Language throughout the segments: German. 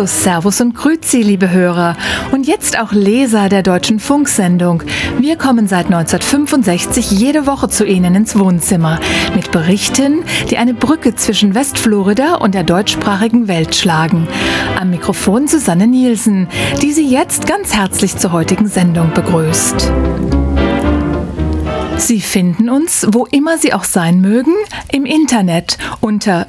Hallo, Servus und Grüezi, liebe Hörer und jetzt auch Leser der Deutschen Funksendung. Wir kommen seit 1965 jede Woche zu Ihnen ins Wohnzimmer mit Berichten, die eine Brücke zwischen Westflorida und der deutschsprachigen Welt schlagen. Am Mikrofon Susanne Nielsen, die Sie jetzt ganz herzlich zur heutigen Sendung begrüßt. Sie finden uns, wo immer Sie auch sein mögen, im Internet unter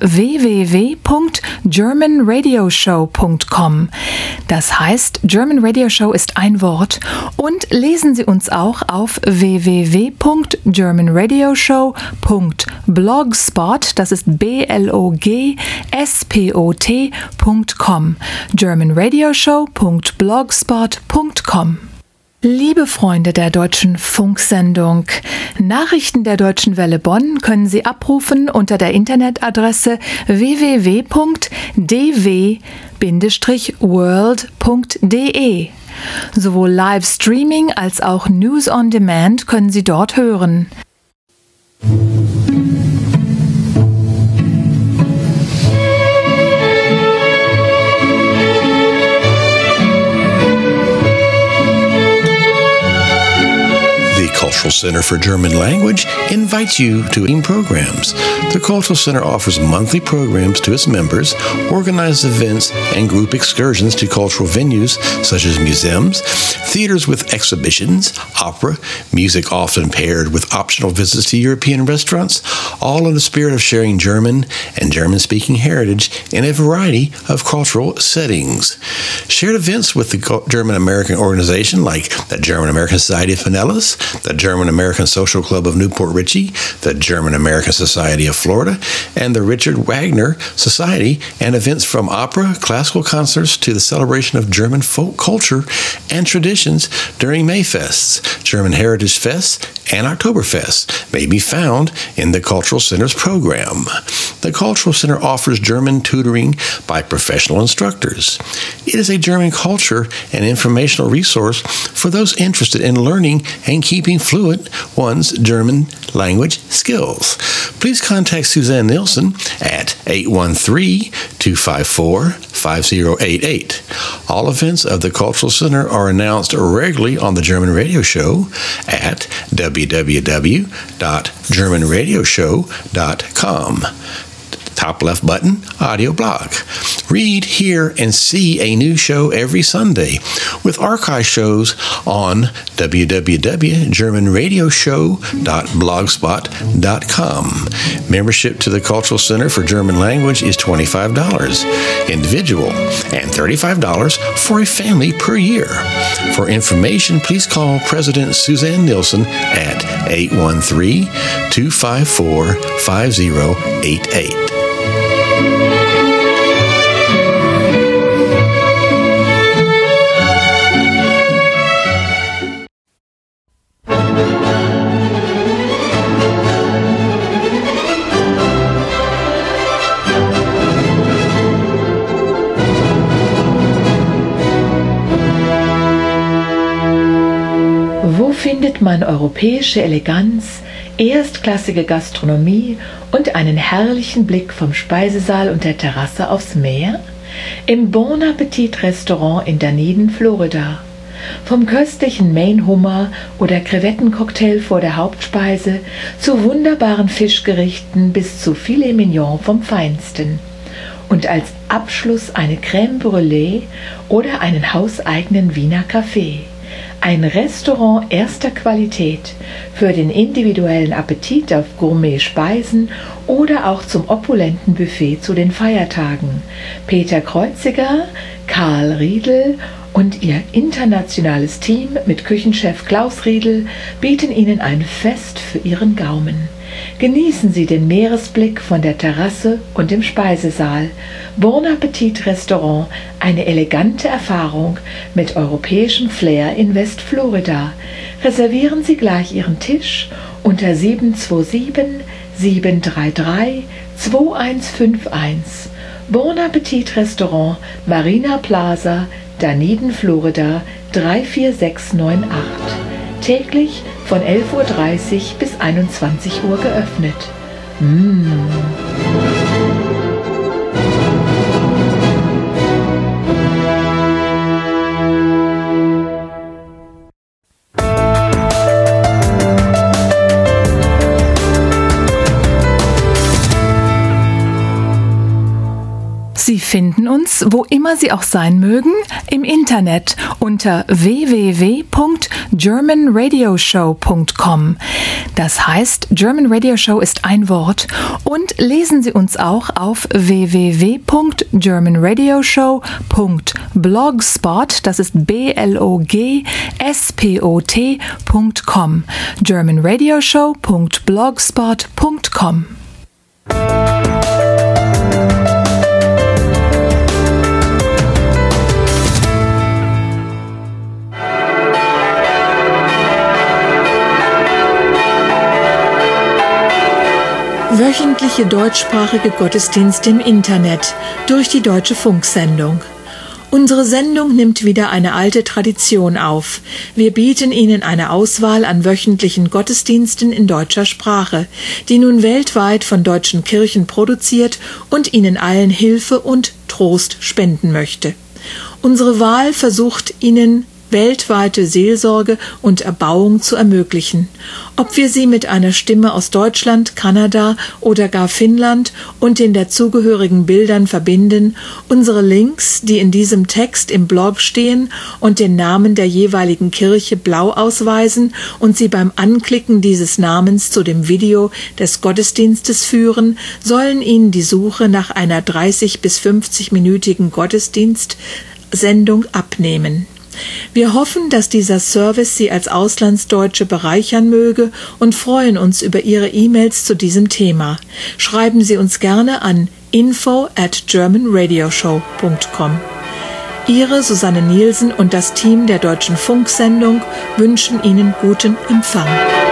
www.germanradioshow.com. Das heißt, German Radio Show ist ein Wort und lesen Sie uns auch auf www.germanradioshow.blogspot, das ist blogspot.com, germanradioshow.blogspot.com. Liebe Freunde der Deutschen Funksendung, Nachrichten der Deutschen Welle Bonn können Sie abrufen unter der Internetadresse www.dw-world.de. Sowohl Livestreaming als auch News on Demand können Sie dort hören. Cultural Center for German Language invites you to programs. The Cultural Center offers monthly programs to its members, organizes events and group excursions to cultural venues such as museums, theaters with exhibitions, opera, music often paired with optional visits to European restaurants, all in the spirit of sharing German and German-speaking heritage in a variety of cultural settings. Shared events with the German-American organization like the German-American Society of Pinellas, the German-American Social Club of Newport Richey, the German-American Society of Florida, and the Richard Wagner Society, and events from opera, classical concerts to the celebration of German folk culture and traditions during Mayfests, German Heritage Fests, and Oktoberfest may be found in the Cultural Center's program. The Cultural Center offers German tutoring by professional instructors. It is a German culture and informational resource for those interested in learning and keeping fluent one's German language skills. Please contact Suzanne Nielsen at 813-254-5088. All events of the Cultural Center are announced regularly on the German Radio Show at www.germanradioshow.com. Top left button, audio blog. Read, hear, and see a new show every Sunday with archive shows on www.germanradioshow.blogspot.com. Membership to the Cultural Center for German Language is $25 individual and $35 for a family per year. For information, please call President Suzanne Nielsen at 813-254-5088. Wo findet man europäische Eleganz, erstklassige Gastronomie und einen herrlichen Blick vom Speisesaal und der Terrasse aufs Meer? Im Bon Appetit Restaurant in Dunedin, Florida. Vom köstlichen Maine-Hummer oder Krevettencocktail vor der Hauptspeise zu wunderbaren Fischgerichten bis zu Filet Mignon vom Feinsten. Und als Abschluss eine Crème Brûlée oder einen hauseigenen Wiener Kaffee. Ein Restaurant erster Qualität für den individuellen Appetit auf Gourmet-Speisen oder auch zum opulenten Buffet zu den Feiertagen. Peter Kreuziger, Karl Riedel und ihr internationales Team mit Küchenchef Klaus Riedel bieten Ihnen ein Fest für Ihren Gaumen. Genießen Sie den Meeresblick von der Terrasse und dem Speisesaal. Bon Appetit Restaurant, eine elegante Erfahrung mit europäischem Flair in Westflorida. Reservieren Sie gleich Ihren Tisch unter 727-733-2151. Bon Appetit Restaurant, Marina Plaza, Dunedin, Florida 34698. Täglich von 11:30 Uhr bis 21 Uhr geöffnet. Sie finden uns, wo immer Sie auch sein mögen, im Internet unter www.germanradioshow.com. Das heißt, German Radio Show ist ein Wort. Und lesen Sie uns auch auf www.germanradioshow.blogspot, das ist blogspot.com. germanradioshow.blogspot.com. Wöchentliche deutschsprachige Gottesdienste im Internet durch die Deutsche Funksendung. Unsere Sendung nimmt wieder eine alte Tradition auf. Wir bieten Ihnen eine Auswahl an wöchentlichen Gottesdiensten in deutscher Sprache, die nun weltweit von deutschen Kirchen produziert und Ihnen allen Hilfe und Trost spenden möchte. Unsere Wahl versucht Ihnen weltweite Seelsorge und Erbauung zu ermöglichen. Ob wir sie mit einer Stimme aus Deutschland, Kanada oder gar Finnland und den dazugehörigen Bildern verbinden, unsere Links, die in diesem Text im Blog stehen und den Namen der jeweiligen Kirche blau ausweisen und sie beim Anklicken dieses Namens zu dem Video des Gottesdienstes führen, sollen Ihnen die Suche nach einer 30- bis 50-minütigen Gottesdienstsendung abnehmen. Wir hoffen, dass dieser Service Sie als Auslandsdeutsche bereichern möge und freuen uns über Ihre E-Mails zu diesem Thema. Schreiben Sie uns gerne an info@germanradioshow.com. Ihre Susanne Nielsen und das Team der Deutschen Funksendung wünschen Ihnen guten Empfang.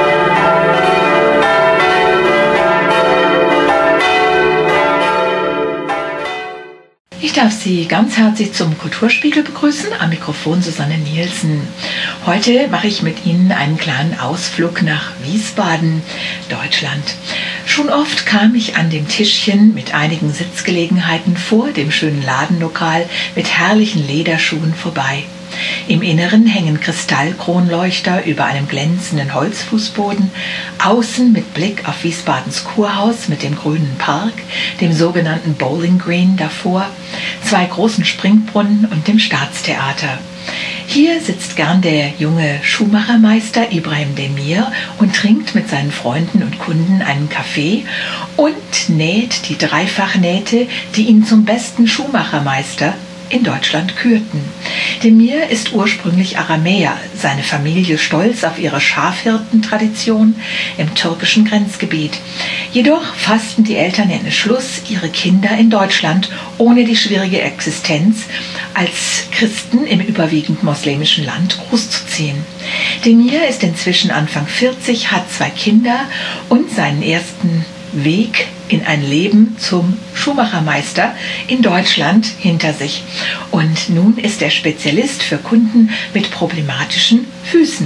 Ich darf Sie ganz herzlich zum Kulturspiegel begrüßen, am Mikrofon Susanne Nielsen. Heute mache ich mit Ihnen einen kleinen Ausflug nach Wiesbaden, Deutschland. Schon oft kam ich an dem Tischchen mit einigen Sitzgelegenheiten vor dem schönen Ladenlokal mit herrlichen Lederschuhen vorbei. Im Inneren hängen Kristallkronleuchter über einem glänzenden Holzfußboden, außen mit Blick auf Wiesbadens Kurhaus mit dem grünen Park, dem sogenannten Bowling Green davor, 2 großen Springbrunnen und dem Staatstheater. Hier sitzt gern der junge Schuhmachermeister Ibrahim Demir und trinkt mit seinen Freunden und Kunden einen Kaffee und näht die Dreifachnähte, die ihn zum besten Schuhmachermeister in Deutschland kürten. Demir ist ursprünglich Aramäer, seine Familie stolz auf ihre Schafhirtentradition im türkischen Grenzgebiet. Jedoch fassten die Eltern den Entschluss, ihre Kinder in Deutschland ohne die schwierige Existenz als Christen im überwiegend moslemischen Land großzuziehen. Demir ist inzwischen Anfang 40, hat 2 Kinder und seinen ersten Weg in ein Leben zum Schuhmachermeister in Deutschland hinter sich. Und nun ist er Spezialist für Kunden mit problematischen Füßen.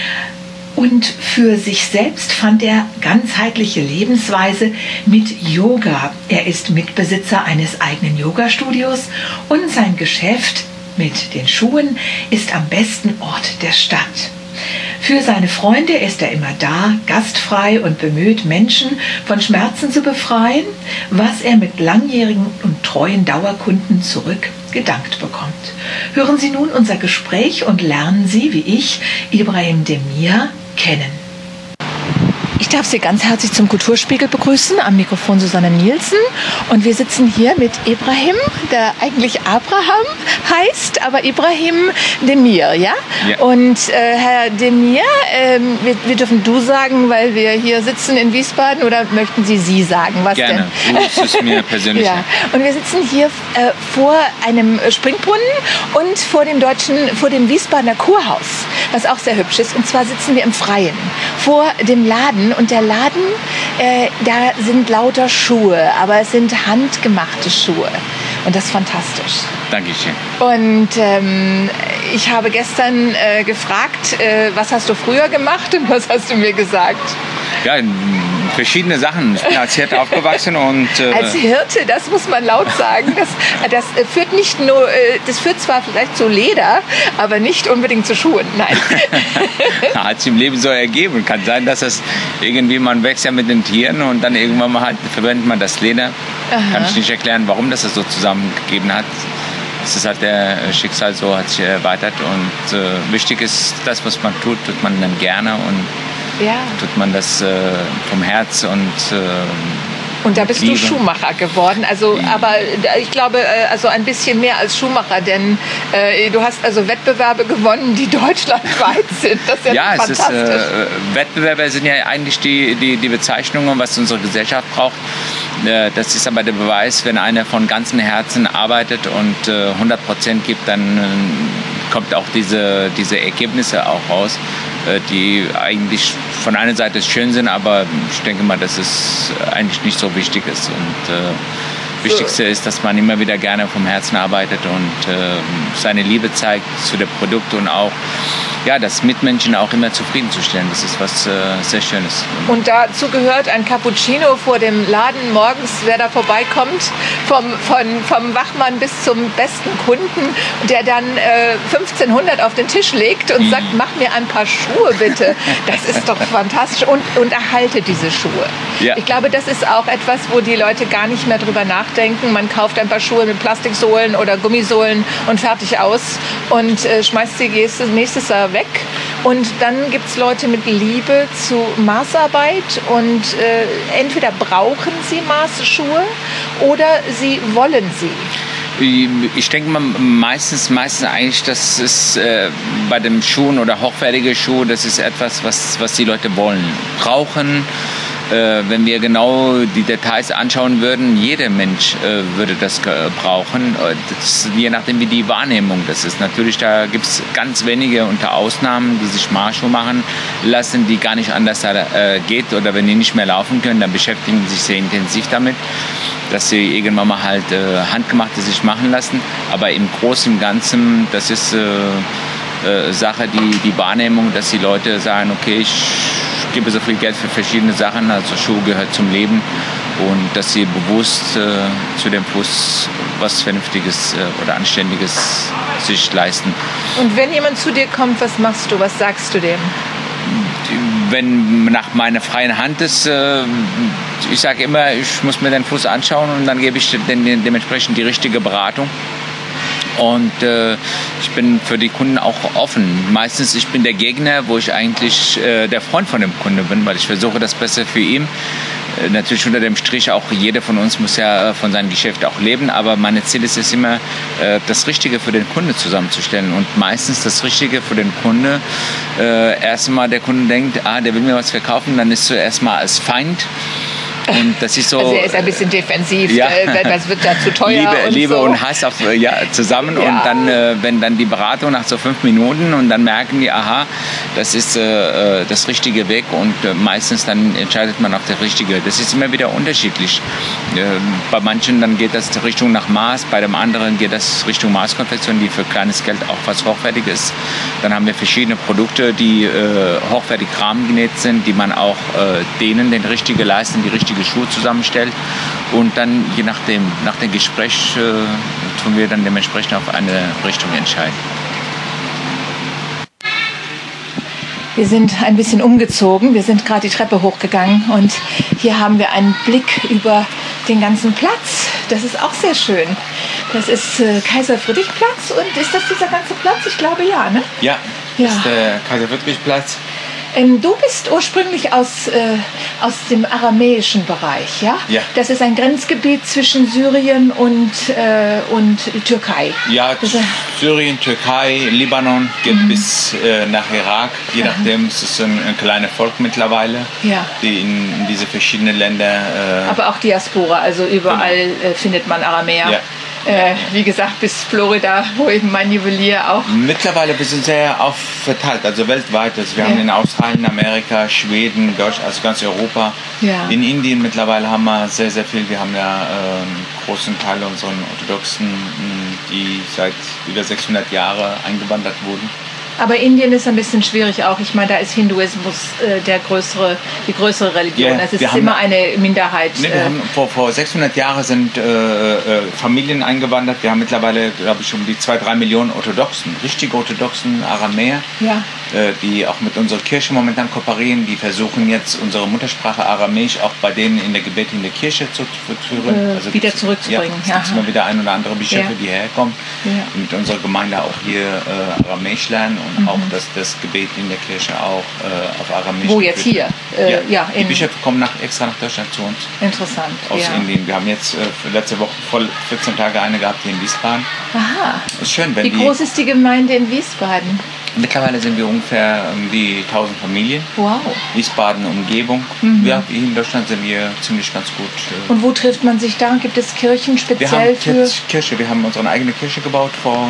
Und für sich selbst fand er ganzheitliche Lebensweise mit Yoga. Er ist Mitbesitzer eines eigenen Yoga-Studios und sein Geschäft mit den Schuhen ist am besten Ort der Stadt. Für seine Freunde ist er immer da, gastfrei und bemüht, Menschen von Schmerzen zu befreien, was er mit langjährigen und treuen Dauerkunden zurückgedankt bekommt. Hören Sie nun unser Gespräch und lernen Sie, wie ich, Ibrahim Demir, kennen. Ich darf Sie ganz herzlich zum Kulturspiegel begrüßen, am Mikrofon Susanne Nielsen. Und wir sitzen hier mit Ibrahim, der eigentlich Abraham heißt, aber Ibrahim Demir, ja? Ja. Und Herr Demir, wir dürfen du sagen, weil wir hier sitzen in Wiesbaden, oder möchten Sie sagen? Was Gerne, denn? Das ist mir persönlich. Ja. Und wir sitzen hier vor einem Springbrunnen und vor dem Wiesbadener Kurhaus, was auch sehr hübsch ist. Und zwar sitzen wir im Freien, vor dem Laden. Und der Laden, da sind lauter Schuhe, aber es sind handgemachte Schuhe. Und das ist fantastisch. Dankeschön. Und ich habe gestern gefragt, was hast du früher gemacht und was hast du mir gesagt? Ja, verschiedene Sachen. Ich bin als Hirte aufgewachsen und... Als Hirte, das muss man laut sagen. Das führt nicht nur, das führt zwar vielleicht zu Leder, aber nicht unbedingt zu Schuhen. Nein. Hat sich im Leben so ergeben. Kann sein, dass es irgendwie, man wächst ja mit den Tieren und dann irgendwann mal halt verwendet man das Leder Kann ich nicht erklären, warum das so zusammengegeben hat. Es ist halt der Schicksal so, hat sich erweitert und wichtig ist, das, was man tut man dann gerne und tut man das vom Herz und da bist Liebe. Du Schuhmacher geworden, also aber ich glaube, also ein bisschen mehr als Schuhmacher, denn du hast also Wettbewerbe gewonnen, die deutschlandweit sind. Das ist ja fantastisch. Wettbewerbe sind ja eigentlich die Bezeichnungen, was unsere Gesellschaft braucht. Das ist aber der Beweis, wenn einer von ganzem Herzen arbeitet und 100% gibt, dann kommt auch diese Ergebnisse auch raus, die eigentlich von einer Seite schön sind, aber ich denke mal, dass es eigentlich nicht so wichtig ist. Und Wichtigste ist, dass man immer wieder gerne vom Herzen arbeitet und seine Liebe zeigt zu dem Produkt und auch das Mitmenschen auch immer zufriedenzustellen. Das ist was sehr Schönes. Und dazu gehört ein Cappuccino vor dem Laden morgens, wer da vorbeikommt, vom Wachmann bis zum besten Kunden, der dann 1500 auf den Tisch legt und sagt, mach mir ein paar Schuhe bitte. Das ist doch fantastisch und erhalte diese Schuhe. Ja. Ich glaube, das ist auch etwas, wo die Leute gar nicht mehr drüber nachdenken. Man kauft ein paar Schuhe mit Plastiksohlen oder Gummisohlen und fertig aus und schmeißt sie nächstes Jahr weg. Und dann gibt es Leute mit Liebe zu Maßarbeit und entweder brauchen sie Maßschuhe oder sie wollen sie. Ich denke mal, meistens eigentlich, das ist bei den Schuhen oder hochwertige Schuhe, das ist etwas, was die Leute wollen, brauchen. Wenn wir genau die Details anschauen würden, jeder Mensch würde das brauchen, das, je nachdem wie die Wahrnehmung das ist. Natürlich, da gibt es ganz wenige unter Ausnahmen, die sich Maßschuhe machen lassen, die gar nicht anders geht, oder wenn die nicht mehr laufen können, dann beschäftigen sie sich sehr intensiv damit, dass sie irgendwann mal halt handgemachte sich machen lassen. Aber im Großen und Ganzen, das ist Sache, die Wahrnehmung, dass die Leute sagen, okay, ich gebe so viel Geld für verschiedene Sachen, also Schuhe gehört zum Leben, und dass sie bewusst zu dem Fluss was Vernünftiges oder Anständiges sich leisten. Und wenn jemand zu dir kommt, was machst du, was sagst du dem? Wenn nach meiner freien Hand ist, ich sage immer, ich muss mir den Fuß anschauen und dann gebe ich dementsprechend die richtige Beratung. Und ich bin für die Kunden auch offen. Meistens ich bin der Gegner, wo ich eigentlich der Freund von dem Kunden bin, weil ich versuche das Beste für ihn. Natürlich unter dem Strich, auch jeder von uns muss ja von seinem Geschäft auch leben, aber mein Ziel ist es immer, das Richtige für den Kunden zusammenzustellen. Und meistens das Richtige für den Kunden, erstmal der Kunde denkt, der will mir was verkaufen, dann ist zuerst mal als Feind. Und das ist so, also er ist ein bisschen defensiv, das wird ja zu teuer. Liebe und Hass zusammen. Ja. Und dann, wenn dann die Beratung nach so 5 Minuten und dann merken die, aha, das ist das richtige Weg, und meistens dann entscheidet man auch der Richtige. Das ist immer wieder unterschiedlich. Bei manchen dann geht das Richtung nach Maß, bei dem anderen geht das Richtung Maßkonfektion, die für kleines Geld auch was hochwertig ist. Dann haben wir verschiedene Produkte, die hochwertig rahmengenäht sind, die man auch denen den richtigen leisten, die richtige Schuhe zusammenstellt, und dann je nachdem, nach dem Gespräch tun wir dann dementsprechend auf eine Richtung entscheiden. Wir sind ein bisschen umgezogen, wir sind gerade die Treppe hochgegangen und hier haben wir einen Blick über den ganzen Platz. Das ist auch sehr schön. Das ist Kaiser-Friedrich-Platz, und ist das dieser ganze Platz? Ich glaube ja, ne? Ja, das ist der Kaiser-Friedrich-Platz. Du bist ursprünglich aus dem aramäischen Bereich, ja? Ja. Das ist ein Grenzgebiet zwischen Syrien und Türkei. Ja, Syrien, Türkei, Libanon, geht bis nach Irak. Je nachdem, es ist ein kleines Volk mittlerweile, die in diese verschiedenen Länder... Aber auch Diaspora, also überall findet man Aramäer. Ja. Wie gesagt, bis Florida, wo eben mein Juwelier auch... Mittlerweile, wir sind sehr verteilt, also weltweit. Also wir haben in Australien, Amerika, Schweden, Deutschland, also ganz Europa. Ja. In Indien mittlerweile haben wir sehr, sehr viel. Wir haben ja einen großen Teil unserer Orthodoxen, die seit über 600 Jahren eingewandert wurden. Aber Indien ist ein bisschen schwierig auch. Ich meine, da ist Hinduismus die größere Religion. Es ist immer eine Minderheit. Wir haben vor 600 Jahren sind Familien eingewandert. Wir haben mittlerweile, glaube ich, um die 2-3 Millionen richtige orthodoxen Aramäer, die auch mit unserer Kirche momentan kooperieren. Die versuchen jetzt unsere Muttersprache Aramäisch auch bei denen in der Gebet in der Kirche zu führen. Wieder zurückzubringen. Es gibt immer wieder ein oder andere Bischöfe, die herkommen, die mit unserer Gemeinde auch hier Aramäisch lernen und auch das Gebet in der Kirche auch auf Aramäisch. Wo jetzt hier? Die Bischöfe kommen extra nach Deutschland zu uns. Interessant. Aus Indien. Wir haben jetzt letzte Woche voll 14 Tage eine gehabt hier in Wiesbaden. Aha. Ist schön, Wie groß ist die Gemeinde in Wiesbaden? Mittlerweile sind wir ungefähr die 1000 Familien. Wow. Wiesbaden, Umgebung. Ja, hier in Deutschland sind wir ziemlich ganz gut. Und wo trifft man sich da? Gibt es Kirchen speziell für? Kirche. Wir haben unsere eigene Kirche gebaut vor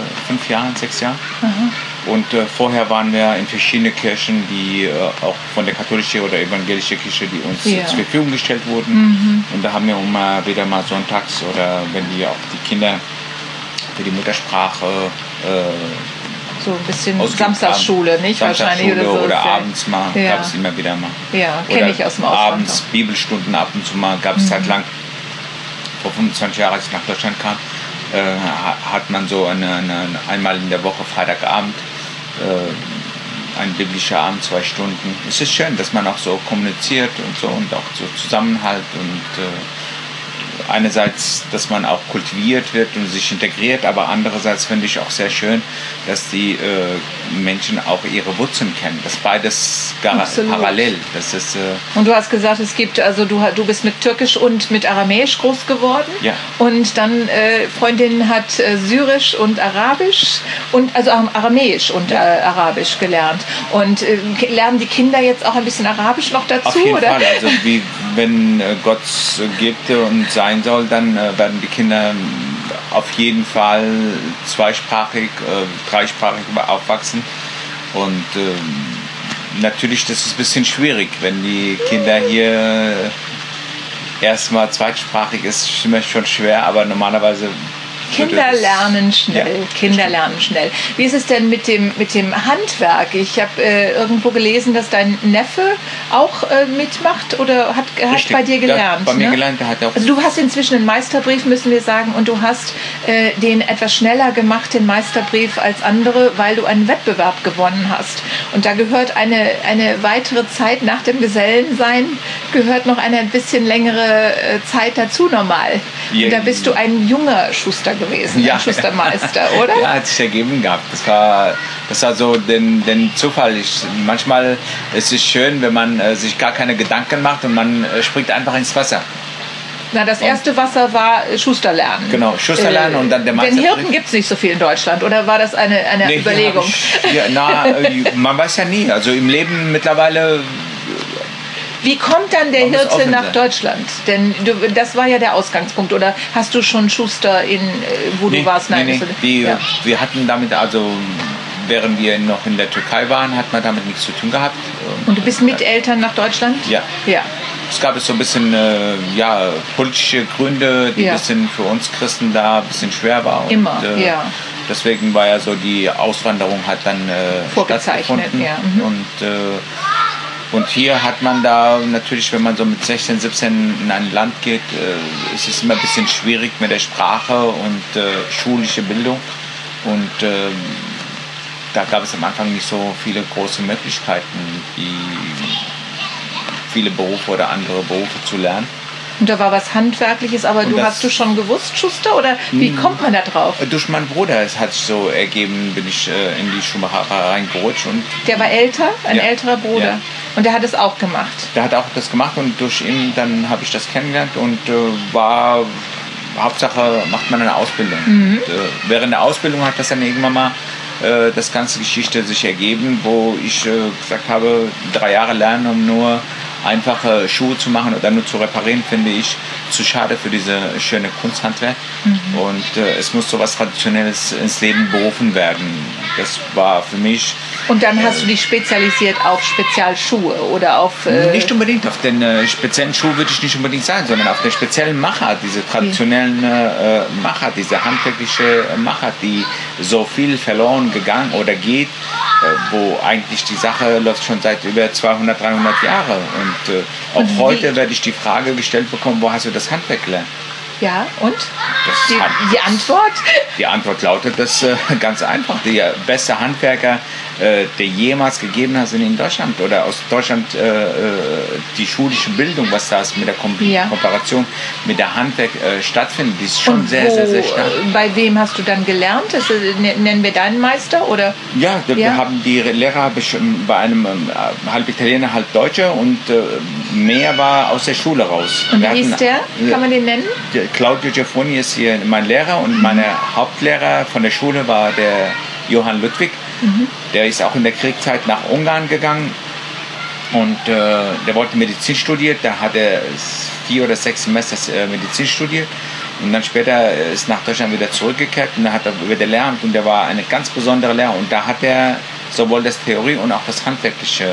6 Jahren. Aha. Und vorher waren wir in verschiedenen Kirchen, die auch von der katholischen oder evangelischen Kirche, die uns zur Verfügung gestellt wurden. Und da haben wir immer wieder mal sonntags oder wenn die auch die Kinder für die Muttersprache so ein bisschen Samstagsschule, nicht? Wahrscheinlich oder so. Oder abends mal, gab es immer wieder mal. Ja, kenne ich aus dem Ausland. Abends Bibelstunden ab und zu mal, gab es zeitlang, vor 25 Jahren, als ich nach Deutschland kam, hat man so einmal in der Woche, Freitagabend, ein biblischer Abend, 2 Stunden. Es ist schön, dass man auch so kommuniziert und so und auch so Zusammenhalt und einerseits, dass man auch kultiviert wird und sich integriert, aber andererseits finde ich auch sehr schön, dass die Menschen auch ihre Wurzeln kennen. Das beides parallel. Das ist, und du hast gesagt, es gibt, also du bist mit Türkisch und mit Aramäisch groß geworden. Ja. Und dann Freundin hat Syrisch und Arabisch und also Aramäisch und Arabisch gelernt. Und lernen die Kinder jetzt auch ein bisschen Arabisch noch dazu? Auf jeden Fall. Also wenn Gott gibt und sein soll, dann werden die Kinder auf jeden Fall zweisprachig, dreisprachig aufwachsen. Und natürlich, das ist ein bisschen schwierig, wenn die Kinder hier erstmal zweitsprachig ist, schon schwer, aber normalerweise Kinder lernen schnell. Lernen schnell. Wie ist es denn mit dem Handwerk? Ich habe irgendwo gelesen, dass dein Neffe auch mitmacht oder hat bei dir gelernt. Bei mir gelernt, der hat auch. Also du hast inzwischen einen Meisterbrief, müssen wir sagen, und du hast den etwas schneller gemacht, den Meisterbrief als andere, weil du einen Wettbewerb gewonnen hast. Und da gehört eine weitere Zeit nach dem Gesellensein, gehört noch eine ein bisschen längere Zeit dazu normal. Und da bist du ein junger Schuster gewesen, ein Schustermeister, oder? Ja, hat sich ergeben gehabt. Das war so den Zufall. Manchmal ist es schön, wenn man sich gar keine Gedanken macht und man springt einfach ins Wasser. Na, das erste Wasser war Schusterlernen. Genau, Schusterlernen und dann der Meisterbrief. Den Hirten gibt es nicht so viel in Deutschland, oder war das eine Überlegung? Man weiß ja nie. Also im Leben mittlerweile. Wie kommt dann der Hirte nach Deutschland? Denn das war ja der Ausgangspunkt. Oder hast du schon Schuster du warst? Nein. Wir hatten damit, also während wir noch in der Türkei waren, hat man damit nichts zu tun gehabt. Und du bist mit Eltern nach Deutschland? Ja. Es gab so ein bisschen politische Gründe, die ein bisschen für uns Christen da ein bisschen schwer war. Deswegen war ja so, die Auswanderung hat dann stattgefunden. Ja. Und hier hat man da natürlich, wenn man so mit 16, 17 in ein Land geht, ist es immer ein bisschen schwierig mit der Sprache und schulische Bildung. Und da gab es am Anfang nicht so viele große Möglichkeiten, viele Berufe oder andere Berufe zu lernen. Und da war was Handwerkliches, aber hast du schon gewusst, Schuster, oder wie kommt man da drauf? Durch meinen Bruder, es hat sich so ergeben, bin ich in die Schuhmacherei reingerutscht. Der war älter, älterer Bruder. Ja. Und der hat es auch gemacht? Der hat auch das gemacht und durch ihn dann habe ich das kennengelernt und Hauptsache macht man eine Ausbildung. Und, während der Ausbildung hat das dann irgendwann mal das ganze Geschichte sich ergeben, wo ich gesagt habe, 3 Jahre lernen, um nur einfache Schuhe zu machen oder nur zu reparieren, finde ich zu schade für diese schöne Kunsthandwerk. Und es muss so etwas Traditionelles ins Leben berufen werden. Das war für mich... Und dann hast du dich spezialisiert auf Spezialschuhe oder auf... Nicht unbedingt auf den speziellen Schuh würde ich nicht unbedingt sagen, sondern auf den speziellen Machart, diese traditionellen Machart, diese handwerkliche Machart, die so viel verloren gegangen oder geht, wo eigentlich die Sache läuft schon seit über 200, 300 Jahren. Und auch heute werde ich die Frage gestellt bekommen, wo hast du das Handwerk gelernt? Ja, und? Die Antwort? Die Antwort lautet, das ganz einfach. Der beste Handwerker, der jemals gegeben hat, sind in Deutschland oder aus Deutschland die schulische Bildung, was da mit der Kooperation mit der Handwerk stattfindet, die ist schon sehr stark. Bei wem hast du dann gelernt? Nennen wir deinen Meister? Oder? Ja, wir haben die Lehrer bei einem halb Italiener, halb Deutscher und mehr war aus der Schule raus. Und wie hieß der? Kann man den nennen? Claudio Giaffoni ist hier mein Lehrer und mein Hauptlehrer von der Schule war der Johann Ludwig. Der ist auch in der Kriegszeit nach Ungarn gegangen und der wollte Medizin studieren. Da hat er 4 oder 6 Semester Medizin studiert und dann später ist nach Deutschland wieder zurückgekehrt und da hat er wieder gelernt und der war eine ganz besondere Lehrer und da hat er sowohl das Theorie und auch das Handwerkliche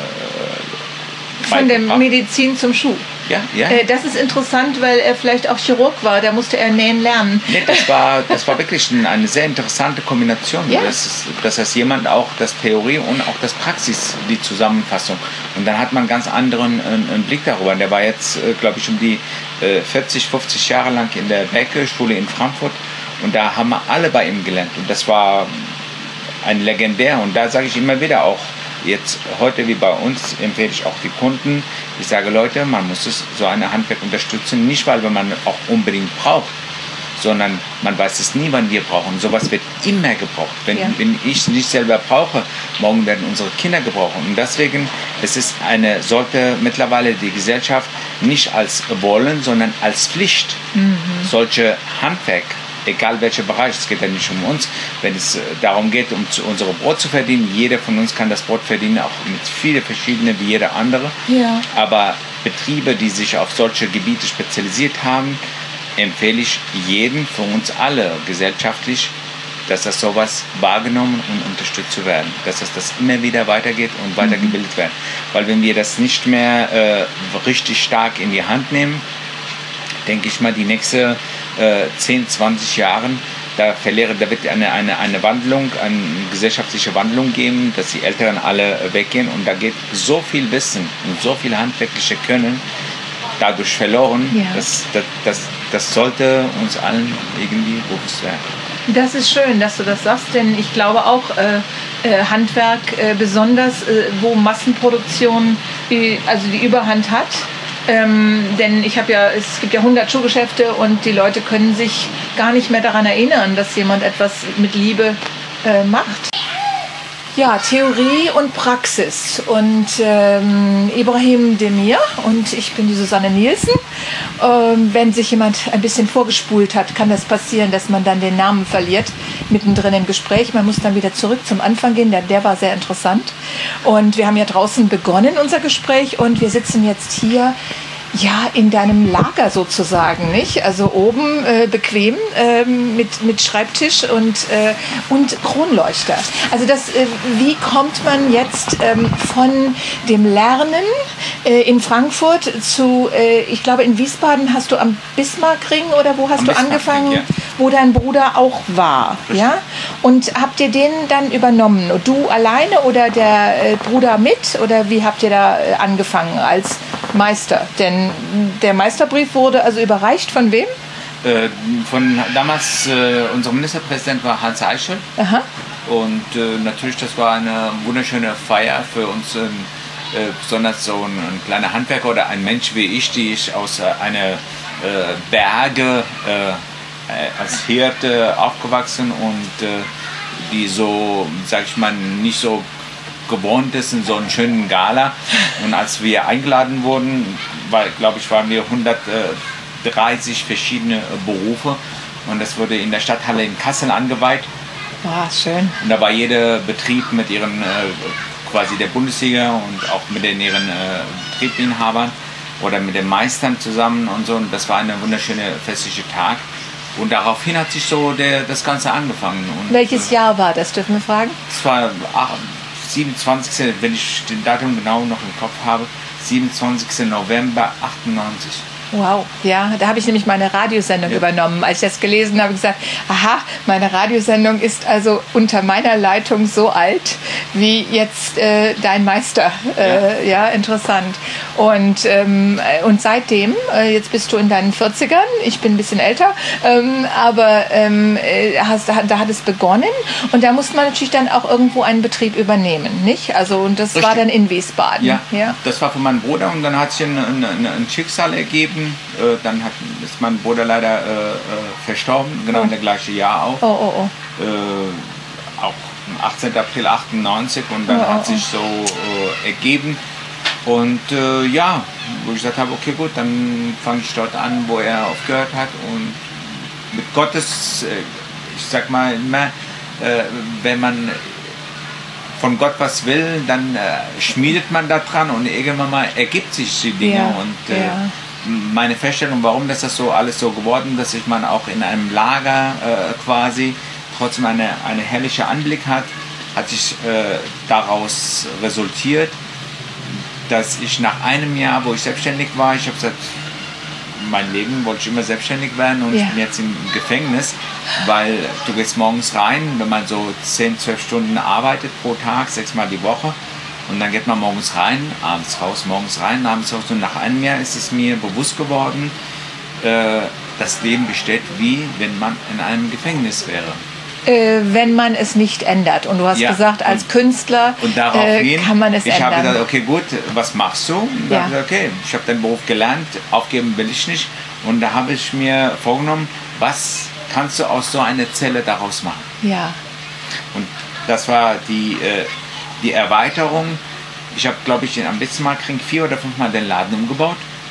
von der Medizin zum Schuh. Ja. Das ist interessant, weil er vielleicht auch Chirurg war. Da musste er nähen lernen. Nee, das war wirklich eine sehr interessante Kombination. Ja. Das heißt, jemand auch das Theorie und auch das Praxis, die Zusammenfassung. Und dann hat man einen ganz anderen einen Blick darüber. Und der war jetzt, glaube ich, um die 40, 50 Jahre lang in der Werke-Schule in Frankfurt. Und da haben wir alle bei ihm gelernt. Und das war ein legendär. Und da sage ich immer wieder auch, jetzt heute wie bei uns empfehle ich auch die Kunden. Ich sage, Leute, man muss so eine Handwerk unterstützen, nicht weil man auch unbedingt braucht, sondern man weiß es nie, wann wir brauchen. Sowas wird immer gebraucht. Wenn ich es nicht selber brauche, morgen werden unsere Kinder gebrauchen. Und deswegen sollte mittlerweile die Gesellschaft nicht als Wollen, sondern als Pflicht solche Handwerk, egal welcher Bereich, es geht ja nicht um uns, wenn es darum geht, unser Brot zu verdienen. Jeder von uns kann das Brot verdienen, auch mit vielen verschiedenen wie jeder andere. Ja. Aber Betriebe, die sich auf solche Gebiete spezialisiert haben, empfehle ich jedem von uns alle gesellschaftlich, dass das sowas wahrgenommen und unterstützt zu werden. Dass das immer wieder weitergeht und weitergebildet wird. Weil wenn wir das nicht mehr richtig stark in die Hand denke ich mal, die nächste 10, 20 Jahren, da wird eine Wandlung, eine gesellschaftliche Wandlung geben, dass die Älteren alle weggehen und da geht so viel Wissen und so viel handwerkliche Können dadurch verloren, das sollte uns allen irgendwie bewusst werden. Das ist schön, dass du das sagst, denn ich glaube auch, Handwerk, besonders wo Massenproduktion die Überhand hat, denn es gibt ja 100 Schuhgeschäfte und die Leute können sich gar nicht mehr daran erinnern, dass jemand etwas mit Liebe macht. Ja, Theorie und Praxis. Und Ibrahim Demir und ich bin die Susanne Nielsen. Wenn sich jemand ein bisschen vorgespult hat, kann das passieren, dass man dann den Namen verliert, mittendrin im Gespräch. Man muss dann wieder zurück zum Anfang gehen, der war sehr interessant. Und wir haben ja draußen begonnen, unser Gespräch, und wir sitzen jetzt hier in deinem Lager sozusagen, nicht? Also oben bequem mit Schreibtisch und Kronleuchter. Also wie kommt man jetzt von dem Lernen in Frankfurt zu, ich glaube in Wiesbaden hast du am Bismarckring oder wo hast du angefangen, ja, wo dein Bruder auch war, ja? Und habt ihr den dann übernommen? Du alleine oder der Bruder mit? Oder wie habt ihr da angefangen als Meister? Denn der Meisterbrief wurde also überreicht von wem? Von damals, unser Ministerpräsident war Hans Eichel. Aha. Und natürlich, das war eine wunderschöne Feier für uns, besonders so ein kleiner Handwerker oder ein Mensch wie ich, die ich aus einer Berge als Hirte aufgewachsen und die so, sag ich mal, nicht so gewohnt ist in so einen schönen Gala. Und als wir eingeladen wurden, waren wir 130 verschiedene Berufe und das wurde in der Stadthalle in Kassel angeweiht. Wow, schön. Und da war jeder Betrieb mit ihren quasi der Bundesliga und auch mit ihren Betriebinhabern oder mit den Meistern zusammen und so. Und das war ein wunderschöner festlicher Tag. Und daraufhin hat sich so das Ganze angefangen. Und, welches Jahr war das, dürfen wir fragen? Es war 27. wenn ich den Datum genau noch im Kopf habe, 27. November 98. Wow, ja, da habe ich nämlich meine Radiosendung übernommen. Als ich das gelesen habe, habe ich gesagt, aha, meine Radiosendung ist also unter meiner Leitung so alt wie jetzt dein Meister. Ja, interessant. Und seitdem, jetzt bist du in deinen 40ern, ich bin ein bisschen älter, aber da hat es begonnen und da musste man natürlich dann auch irgendwo einen Betrieb übernehmen, nicht? Also und das war dann in Wiesbaden. Ja, das war von meinem Bruder und dann hat sich ein Schicksal ergeben. Dann ist mein Bruder leider verstorben, genau in der gleichen Jahr auch. Auch am 18. April 98 und dann hat sich so ergeben. Und wo ich gesagt habe, okay gut, dann fange ich dort an, wo er aufgehört hat. Und mit Gottes, ich sag mal immer, wenn man von Gott was will, dann schmiedet man da dran und irgendwann mal ergibt sich die Dinge. Meine Feststellung, warum das so alles so geworden ist, dass man auch in einem Lager quasi trotzdem eine herrliche Anblick hat sich daraus resultiert, dass ich nach einem Jahr, wo ich selbstständig war, ich habe gesagt, mein Leben wollte ich immer selbstständig werden und ich bin jetzt im Gefängnis, weil du gehst morgens rein, wenn man so 10, 12 Stunden arbeitet pro Tag, 6-mal die Woche, und dann geht man morgens rein, abends raus, morgens rein, abends raus. Und nach einem Jahr ist es mir bewusst geworden, das Leben besteht wie wenn man in einem Gefängnis wäre. Wenn man es nicht ändert. Und du hast gesagt, als Künstler kann man es ändern. Ich habe gesagt, okay gut, was machst du? Und da habe ich gesagt, okay, ich habe den Beruf gelernt, aufgeben will ich nicht. Und da habe ich mir vorgenommen, was kannst du aus so einer Zelle daraus machen? Ja. Und das war die Erweiterung. Ich habe, glaube ich, am Bismarckring 4 oder 5 Mal den Laden umgebaut.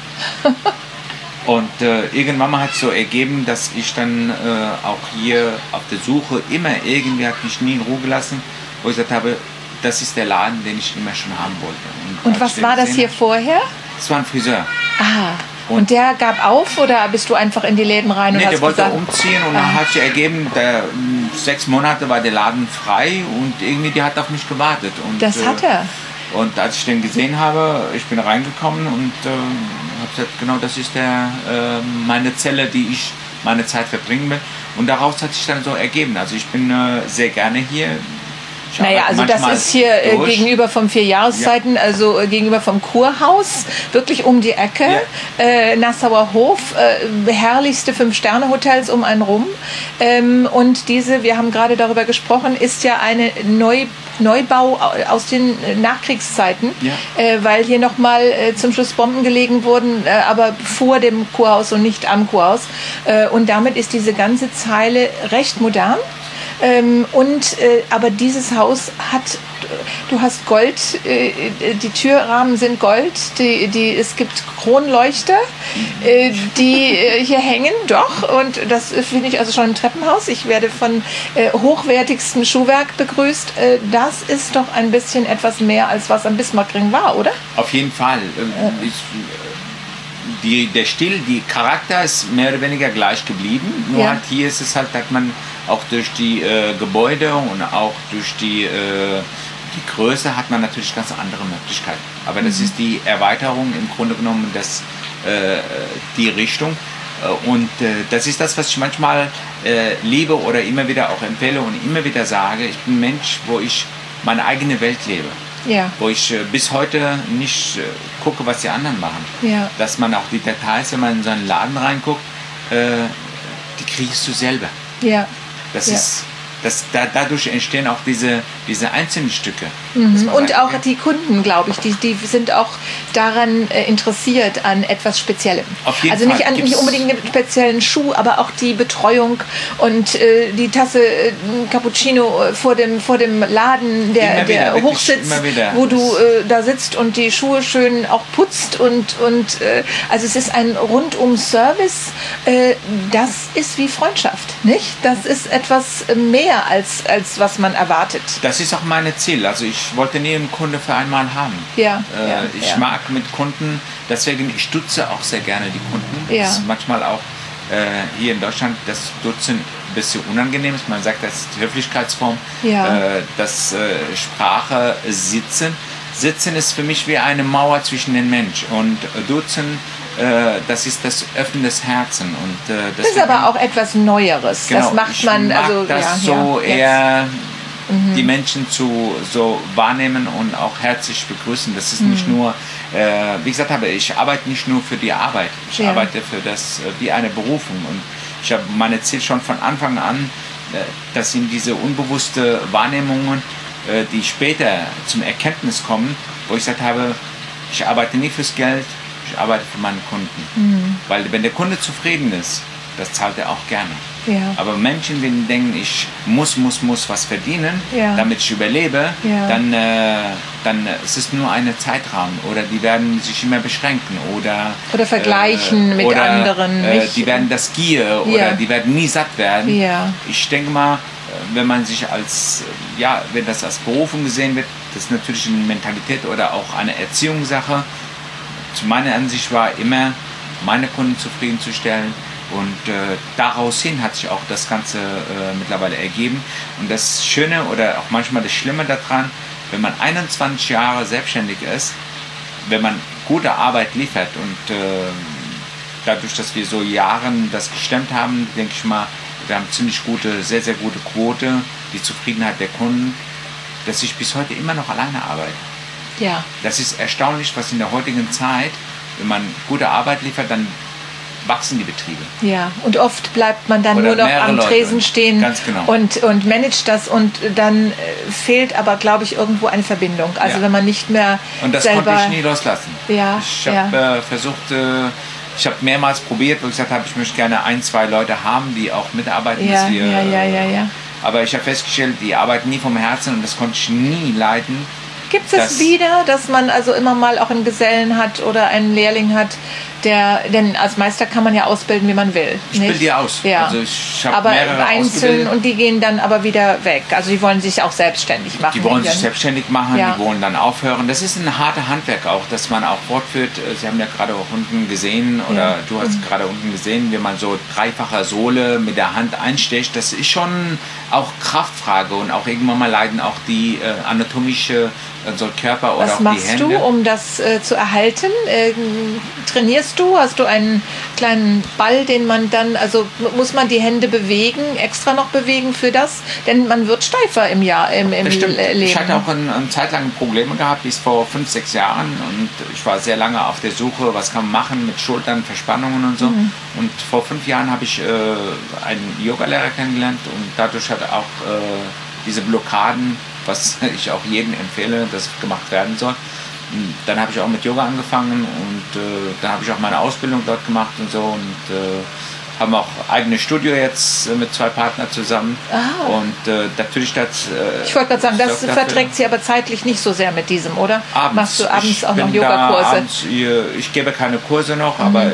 Und irgendwann mal hat es so ergeben, dass ich dann auch hier auf der Suche immer irgendwie, hat mich nie in Ruhe gelassen, wo ich gesagt habe, das ist der Laden, den ich immer schon haben wollte. Und was war das hier vorher? Das war ein Friseur. Aha. Und der gab auf oder bist du einfach in die Läden rein und hast gesagt... der wollte umziehen und dann hat sich ergeben, 6 Monate war der Laden frei und irgendwie die hat auf mich gewartet. Und, das hat er. Und als ich den gesehen habe, ich bin reingekommen und habe gesagt, genau das ist meine Zelle, die ich meine Zeit verbringen will. Und daraus hat sich dann so ergeben. Also ich bin sehr gerne hier. Naja, also das ist hier gegenüber vom 4 Jahreszeiten, also gegenüber vom Kurhaus, wirklich um die Ecke, Nassauer Hof, herrlichste 5-Sterne-Hotels um einen rum. Und wir haben gerade darüber gesprochen, ist ja eine Neubau aus den Nachkriegszeiten, weil hier nochmal zum Schluss Bomben gelegen wurden, aber vor dem Kurhaus und nicht am Kurhaus. Und damit ist diese ganze Zeile recht modern. Aber dieses Haus du hast Gold, die Türrahmen sind Gold, es gibt Kronleuchter, die hier hängen, doch, und das finde ich also schon ein Treppenhaus. Ich werde von hochwertigstem Schuhwerk begrüßt. Das ist doch ein bisschen etwas mehr, als was am Bismarckring war, oder? Auf jeden Fall. Der Stil, die Charakter ist mehr oder weniger gleich geblieben. Nur halt hier ist es halt, hat man auch durch die Gebäude und auch durch die Größe hat man natürlich ganz andere Möglichkeiten. Aber das ist die Erweiterung im Grunde genommen, die Richtung. Und das ist das, was ich manchmal liebe oder immer wieder auch empfehle und immer wieder sage. Ich bin ein Mensch, wo ich meine eigene Welt lebe. Ja. Wo ich bis heute nicht gucke, was die anderen machen. Ja. Dass man auch die Details, wenn man in so einen Laden reinguckt, die kriegst du selber. Ja. Das ist, dadurch entstehen auch diese einzelnen Stücke. Und auch die Kunden, glaube ich, die sind auch daran interessiert an etwas Speziellem. Auf jeden also Fall nicht unbedingt einen speziellen Schuh, aber auch die Betreuung und die Tasse Cappuccino vor dem Laden, der hochsitzt, wo du da sitzt und die Schuhe schön auch putzt also es ist ein Rundum-Service. Das ist wie Freundschaft, nicht? Das ist etwas mehr als was man erwartet. das ist auch mein Ziel. Also ich wollte nie einen Kunde für einmal haben. Ich mag mit Kunden, deswegen ich duze auch sehr gerne die Kunden. Ja. Das ist manchmal auch hier in Deutschland das Duzen ein bisschen unangenehm ist. Man sagt, das ist die Höflichkeitsform. Das Sprache sitzen. Sitzen ist für mich wie eine Mauer zwischen den Menschen. Und duzen, das ist das Öffnen des Herzens. Das ist aber auch etwas Neueres. Genau, das macht man. Eher die Menschen zu so wahrnehmen und auch herzlich begrüßen. Das ist nicht nur, wie gesagt habe, ich arbeite nicht nur für die Arbeit. Ich arbeite für das wie eine Berufung. Und ich habe meine Ziel schon von Anfang an, dass in diese unbewusste Wahrnehmungen, die später zum Erkenntnis kommen, wo ich gesagt habe, ich arbeite nie fürs Geld, ich arbeite für meinen Kunden. Weil wenn der Kunde zufrieden ist, das zahlt er auch gerne. Aber Menschen, wenn denken, ich muss was verdienen, damit ich überlebe, dann ist es nur ein Zeitraum. Oder die werden sich immer beschränken. Oder vergleichen mit anderen. Die werden das Gier oder die werden nie satt werden. Ich denke mal, wenn man sich wenn das als Berufung gesehen wird, das ist natürlich eine Mentalität oder auch eine Erziehungssache. Zu meiner Ansicht war immer, meine Kunden zufriedenzustellen. Und daraus hin hat sich auch das Ganze mittlerweile ergeben. Und das Schöne oder auch manchmal das Schlimme daran, wenn man 21 Jahre selbstständig ist, wenn man gute Arbeit liefert und dadurch, dass wir so Jahren das gestemmt haben, denke ich mal, wir haben ziemlich gute, sehr, sehr gute Quote, die Zufriedenheit der Kunden, dass ich bis heute immer noch alleine arbeite. Das ist erstaunlich, was in der heutigen Zeit, wenn man gute Arbeit liefert, dann wachsen die Betriebe. Und oft bleibt man dann nur noch am Tresen stehen und managt das und dann fehlt aber, glaube ich, irgendwo eine Verbindung. Also wenn man nicht mehr und das selber... konnte ich nie loslassen. Ich habe versucht, ich habe mehrmals probiert, wo ich gesagt habe, ich möchte gerne 1, 2 Leute haben, die auch mitarbeiten. Aber ich habe festgestellt, die arbeiten nie vom Herzen und das konnte ich nie leiten. Gibt es wieder, dass man also immer mal auch einen Gesellen hat oder einen Lehrling hat, denn als Meister kann man ja ausbilden, wie man will. Ich bilde die aus. Also ich habe mehrere einzeln und die gehen dann aber wieder weg. Also die wollen sich auch selbstständig machen. Die wollen sich selbstständig machen, die wollen dann aufhören. Das ist ein harter Handwerk auch, dass man auch fortführt. Sie haben ja gerade auch unten gesehen, oder du hast gerade unten gesehen, wie man so dreifacher Sohle mit der Hand einstecht. Das ist schon auch Kraftfrage und auch irgendwann mal leiden auch die anatomische Körper oder auch die Hände. Was machst du, um das zu erhalten? Trainierst du? Hast du einen kleinen Ball, den man dann, also muss man die Hände bewegen, extra noch bewegen für das? Denn man wird steifer im Leben. Ich hatte auch eine Zeit lang Probleme gehabt, bis vor 5, 6 Jahren und ich war sehr lange auf der Suche, was kann man machen mit Schultern, Verspannungen und so. Und vor 5 Jahren habe ich einen Yogalehrer kennengelernt und dadurch hat auch diese Blockaden, was ich auch jedem empfehle, dass gemacht werden soll. Dann habe ich auch mit Yoga angefangen und dann habe ich auch meine Ausbildung dort gemacht und so und haben auch eigenes Studio jetzt mit 2 Partnern zusammen. Und natürlich das... ich wollte gerade sagen, das verträgt sie aber zeitlich nicht so sehr mit diesem, oder? Abends. Machst du abends auch noch Yogakurse? Ich gebe keine Kurse noch, aber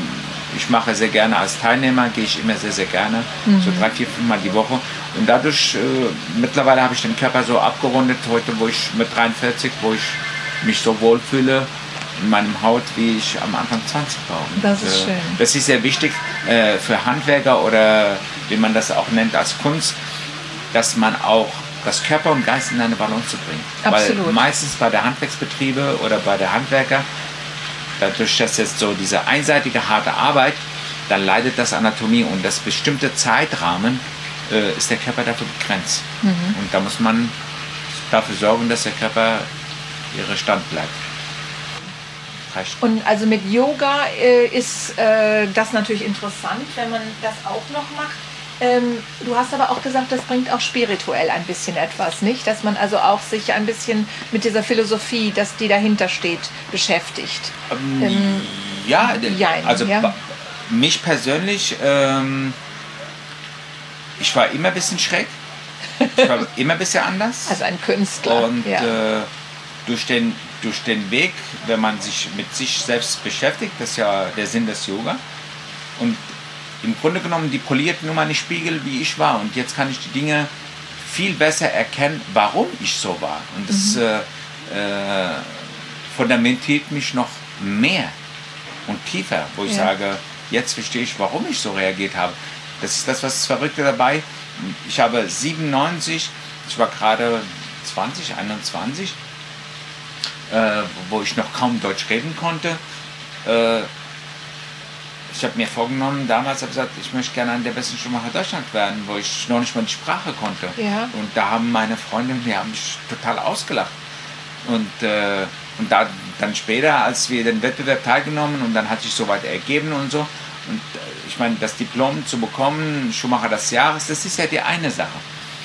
ich mache sehr gerne als Teilnehmer, gehe ich immer sehr, sehr gerne, so 3, 4, 5 Mal die Woche. Und dadurch, mittlerweile habe ich den Körper so abgerundet, heute, wo ich mit 43, wo ich mich so wohlfühle in meinem Haut, wie ich am Anfang 20 war. Und, das ist schön. Das ist sehr wichtig für Handwerker oder wie man das auch nennt als Kunst, dass man auch das Körper und Geist in eine Balance bringt. Absolut. Weil meistens bei der Handwerksbetriebe oder bei der Handwerker, dadurch, dass jetzt so diese einseitige harte Arbeit, dann leidet das Anatomie und das bestimmte Zeitrahmen ist der Körper dafür begrenzt. Und da muss man dafür sorgen, dass der Körper ihre Stand bleibt. Und also mit Yoga ist das natürlich interessant, wenn man das auch noch macht. Du hast aber auch gesagt, das bringt auch spirituell ein bisschen etwas, nicht? Dass man also auch sich ein bisschen mit dieser Philosophie, dass die dahinter steht, beschäftigt. Mich persönlich, ich war immer ein bisschen schräg, ich war immer ein bisschen anders. Also ein Künstler. Und durch den Weg, wenn man sich mit sich selbst beschäftigt, das ist ja der Sinn des Yoga. Und im Grunde genommen, die polierten nur meine Spiegel, wie ich war. Und jetzt kann ich die Dinge viel besser erkenne, warum ich so war. Und das fundamentiert mich noch mehr und tiefer, wo ich sage, jetzt verstehe ich, warum ich so reagiert habe. Das ist das, was das Verrückte dabei. Ich habe 97, ich war gerade 20, 21, wo ich noch kaum Deutsch reden konnte. Ich habe mir vorgenommen, damals habe ich gesagt, ich möchte gerne einer der besten Schuhmacher Deutschlands werden, wo ich noch nicht mal die Sprache konnte. Ja. Und da haben meine Freunde mich total ausgelacht. Und dann später, als wir den Wettbewerb teilgenommen und dann hat sich soweit ergeben und so. Und ich meine, das Diplom zu bekommen, Schuhmacher des Jahres, das ist ja die eine Sache.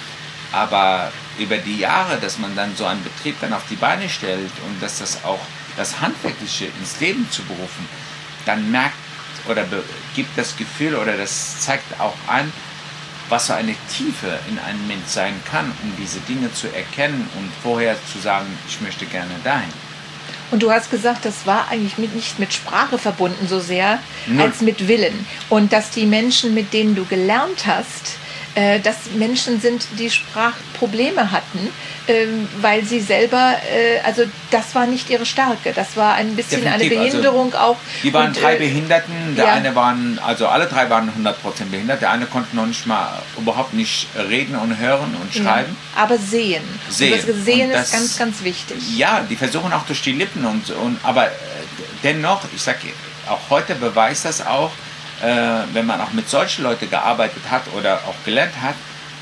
Aber über die Jahre, dass man dann so einen Betrieb dann auf die Beine stellt und dass das auch das Handwerkliche ins Leben zu berufen, dann merkt oder gibt das Gefühl oder das zeigt auch an, was so eine Tiefe in einem Mensch sein kann, um diese Dinge zu erkennen und vorher zu sagen, ich möchte gerne dahin. Und du hast gesagt, das war eigentlich nicht mit Sprache verbunden so sehr, als mit Willen. Und dass die Menschen, mit denen du gelernt hast, dass Menschen sind, die Sprachprobleme hatten, weil sie selber, also das war nicht ihre Stärke, das war ein bisschen definitiv eine Behinderung also, auch. Die waren drei Behinderten, alle drei waren 100% behindert, der eine konnte noch nicht mal, überhaupt nicht reden und hören und schreiben. Ja, aber sehen. Und das Sehen ist ganz, ganz wichtig. Ja, die versuchen auch durch die Lippen aber dennoch, ich sage, auch heute beweist das auch, wenn man auch mit solchen Leuten gearbeitet hat oder auch gelernt hat,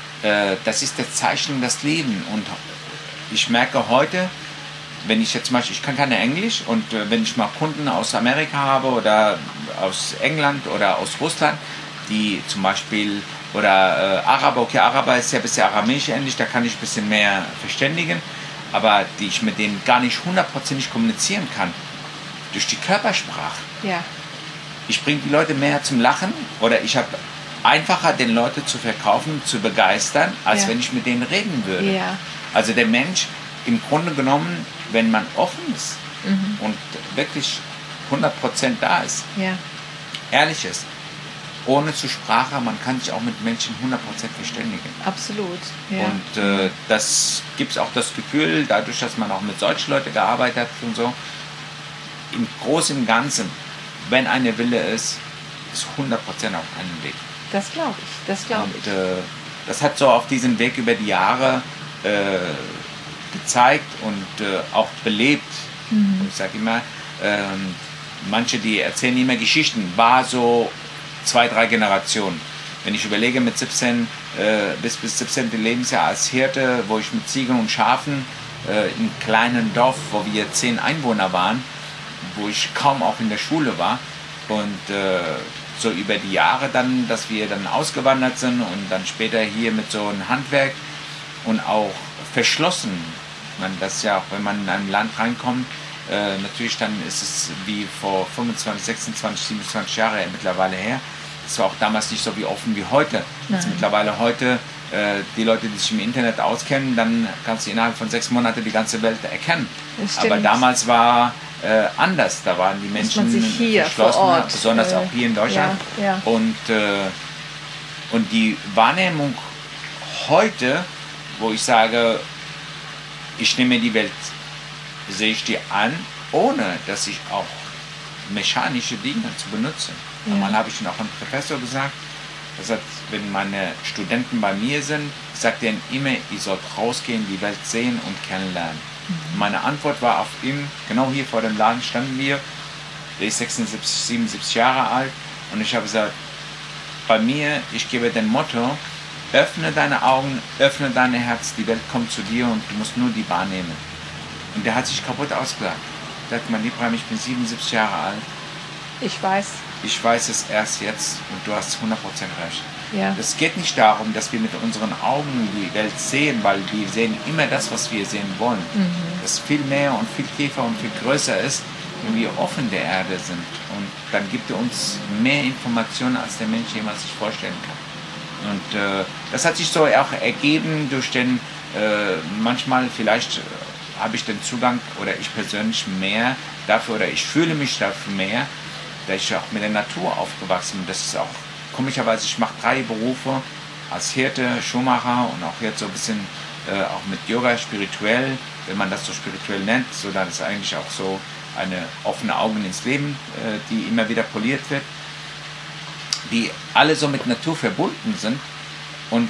das ist das Zeichen des Lebens. Und ich merke heute, wenn ich jetzt zum Beispiel, ich kann keine Englisch und wenn ich mal Kunden aus Amerika habe oder aus England oder aus Russland, die zum Beispiel, oder Araber, okay, Araber ist ja ein bisschen aramäisch ähnlich, da kann ich ein bisschen mehr verständigen, aber die ich mit denen gar nicht 100% kommunizieren kann, durch die Körpersprache. Ja. Ich bringe die Leute mehr zum Lachen oder ich habe einfacher, den Leuten zu verkaufen, zu begeistern, als wenn ich mit denen reden würde. Ja. Also der Mensch, im Grunde genommen, wenn man offen ist und wirklich 100% da ist, ehrlich ist, ohne zur Sprache, man kann sich auch mit Menschen 100% verständigen. Absolut. Ja. Und das gibt es auch das Gefühl, dadurch, dass man auch mit solchen Leuten gearbeitet hat und so, im Großen und Ganzen, wenn eine Wille ist 100% auf einem Weg. Das glaube ich, Und das hat so auf diesem Weg über die Jahre gezeigt und auch belebt. Ich sage immer, manche, die erzählen immer Geschichten, war so 2-3 Generationen. Wenn ich überlege, mit 17 bis 17. Lebensjahr als Hirte, wo ich mit Ziegen und Schafen in einem kleinen Dorf, wo wir 10 Einwohner waren, wo ich kaum auch in der Schule war und so über die Jahre dann, dass wir dann ausgewandert sind und dann später hier mit so einem Handwerk und auch verschlossen. Man, das ja auch, wenn man in ein Land reinkommt, natürlich dann ist es wie vor 25, 26, 27 Jahre mittlerweile her. Es war auch damals nicht so wie offen wie heute. Jetzt mittlerweile heute, die Leute, die sich im Internet auskennen, dann kannst du innerhalb von 6 Monaten die ganze Welt erkennen. Aber damals war anders. Da waren die Menschen geschlossen, besonders auch hier in Deutschland. Und die Wahrnehmung heute, wo ich sage, ich nehme die Welt, sehe ich die an, ohne dass ich auch mechanische Dinge zu benutzen. Einmal habe ich noch einem Professor gesagt, er sagt, wenn meine Studenten bei mir sind, sagt er immer, ihr sollt rausgehen, die Welt sehen und kennenlernen. Meine Antwort war auf ihn, genau hier vor dem Laden standen wir, der ist 76, 77 Jahre alt und ich habe gesagt, bei mir, ich gebe den Motto, öffne deine Augen, öffne dein Herz, die Welt kommt zu dir und du musst nur die wahrnehmen. Und der hat sich kaputt ausgelacht. Er sagt, mein Liebling, ich bin 77 Jahre alt. Ich weiß es erst jetzt und du hast 100% recht. Ja. Es geht nicht darum, dass wir mit unseren Augen die Welt sehen, weil wir sehen immer das, was wir sehen wollen. Das viel mehr und viel tiefer und viel größer ist, wenn wir offen der Erde sind. Und dann gibt er uns mehr Informationen, als der Mensch jemals sich vorstellen kann. Und das hat sich so auch ergeben durch den, manchmal vielleicht habe ich den Zugang oder ich persönlich mehr dafür oder ich fühle mich dafür mehr, dass ich auch mit der Natur aufgewachsen bin. Das ist auch komischerweise, ich mache 3 Berufe als Hirte, Schuhmacher und auch jetzt so ein bisschen auch mit Yoga spirituell, wenn man das so spirituell nennt, so dann ist eigentlich auch so eine offene Augen ins Leben, die immer wieder poliert wird, die alle so mit Natur verbunden sind und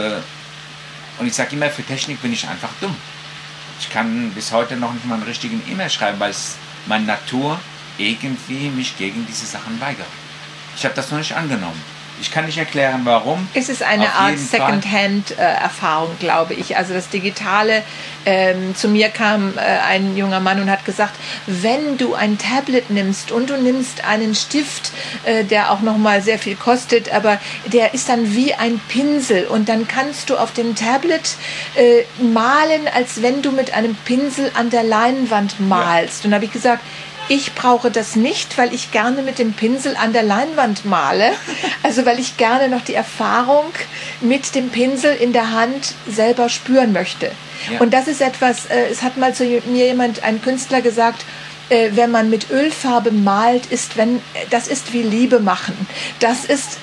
ich sage immer, für Technik bin ich einfach dumm. Ich kann bis heute noch nicht mal einen richtigen E-Mail schreiben, weil es meine Natur irgendwie mich gegen diese Sachen weigert. Ich habe das noch nicht angenommen. Ich kann nicht erklären, warum. Es ist eine Art Second-Hand-Erfahrung, glaube ich. Also das Digitale, zu mir kam ein junger Mann und hat gesagt, wenn du ein Tablet nimmst und du nimmst einen Stift, der auch nochmal sehr viel kostet, aber der ist dann wie ein Pinsel und dann kannst du auf dem Tablet malen, als wenn du mit einem Pinsel an der Leinwand malst. Ja. Und da habe ich gesagt, ich brauche das nicht, weil ich gerne mit dem Pinsel an der Leinwand male. Also weil ich gerne noch die Erfahrung mit dem Pinsel in der Hand selber spüren möchte. Ja. Und das ist etwas, es hat mal zu mir jemand, ein Künstler gesagt, wenn man mit Ölfarbe malt, das ist wie Liebe machen. Das ist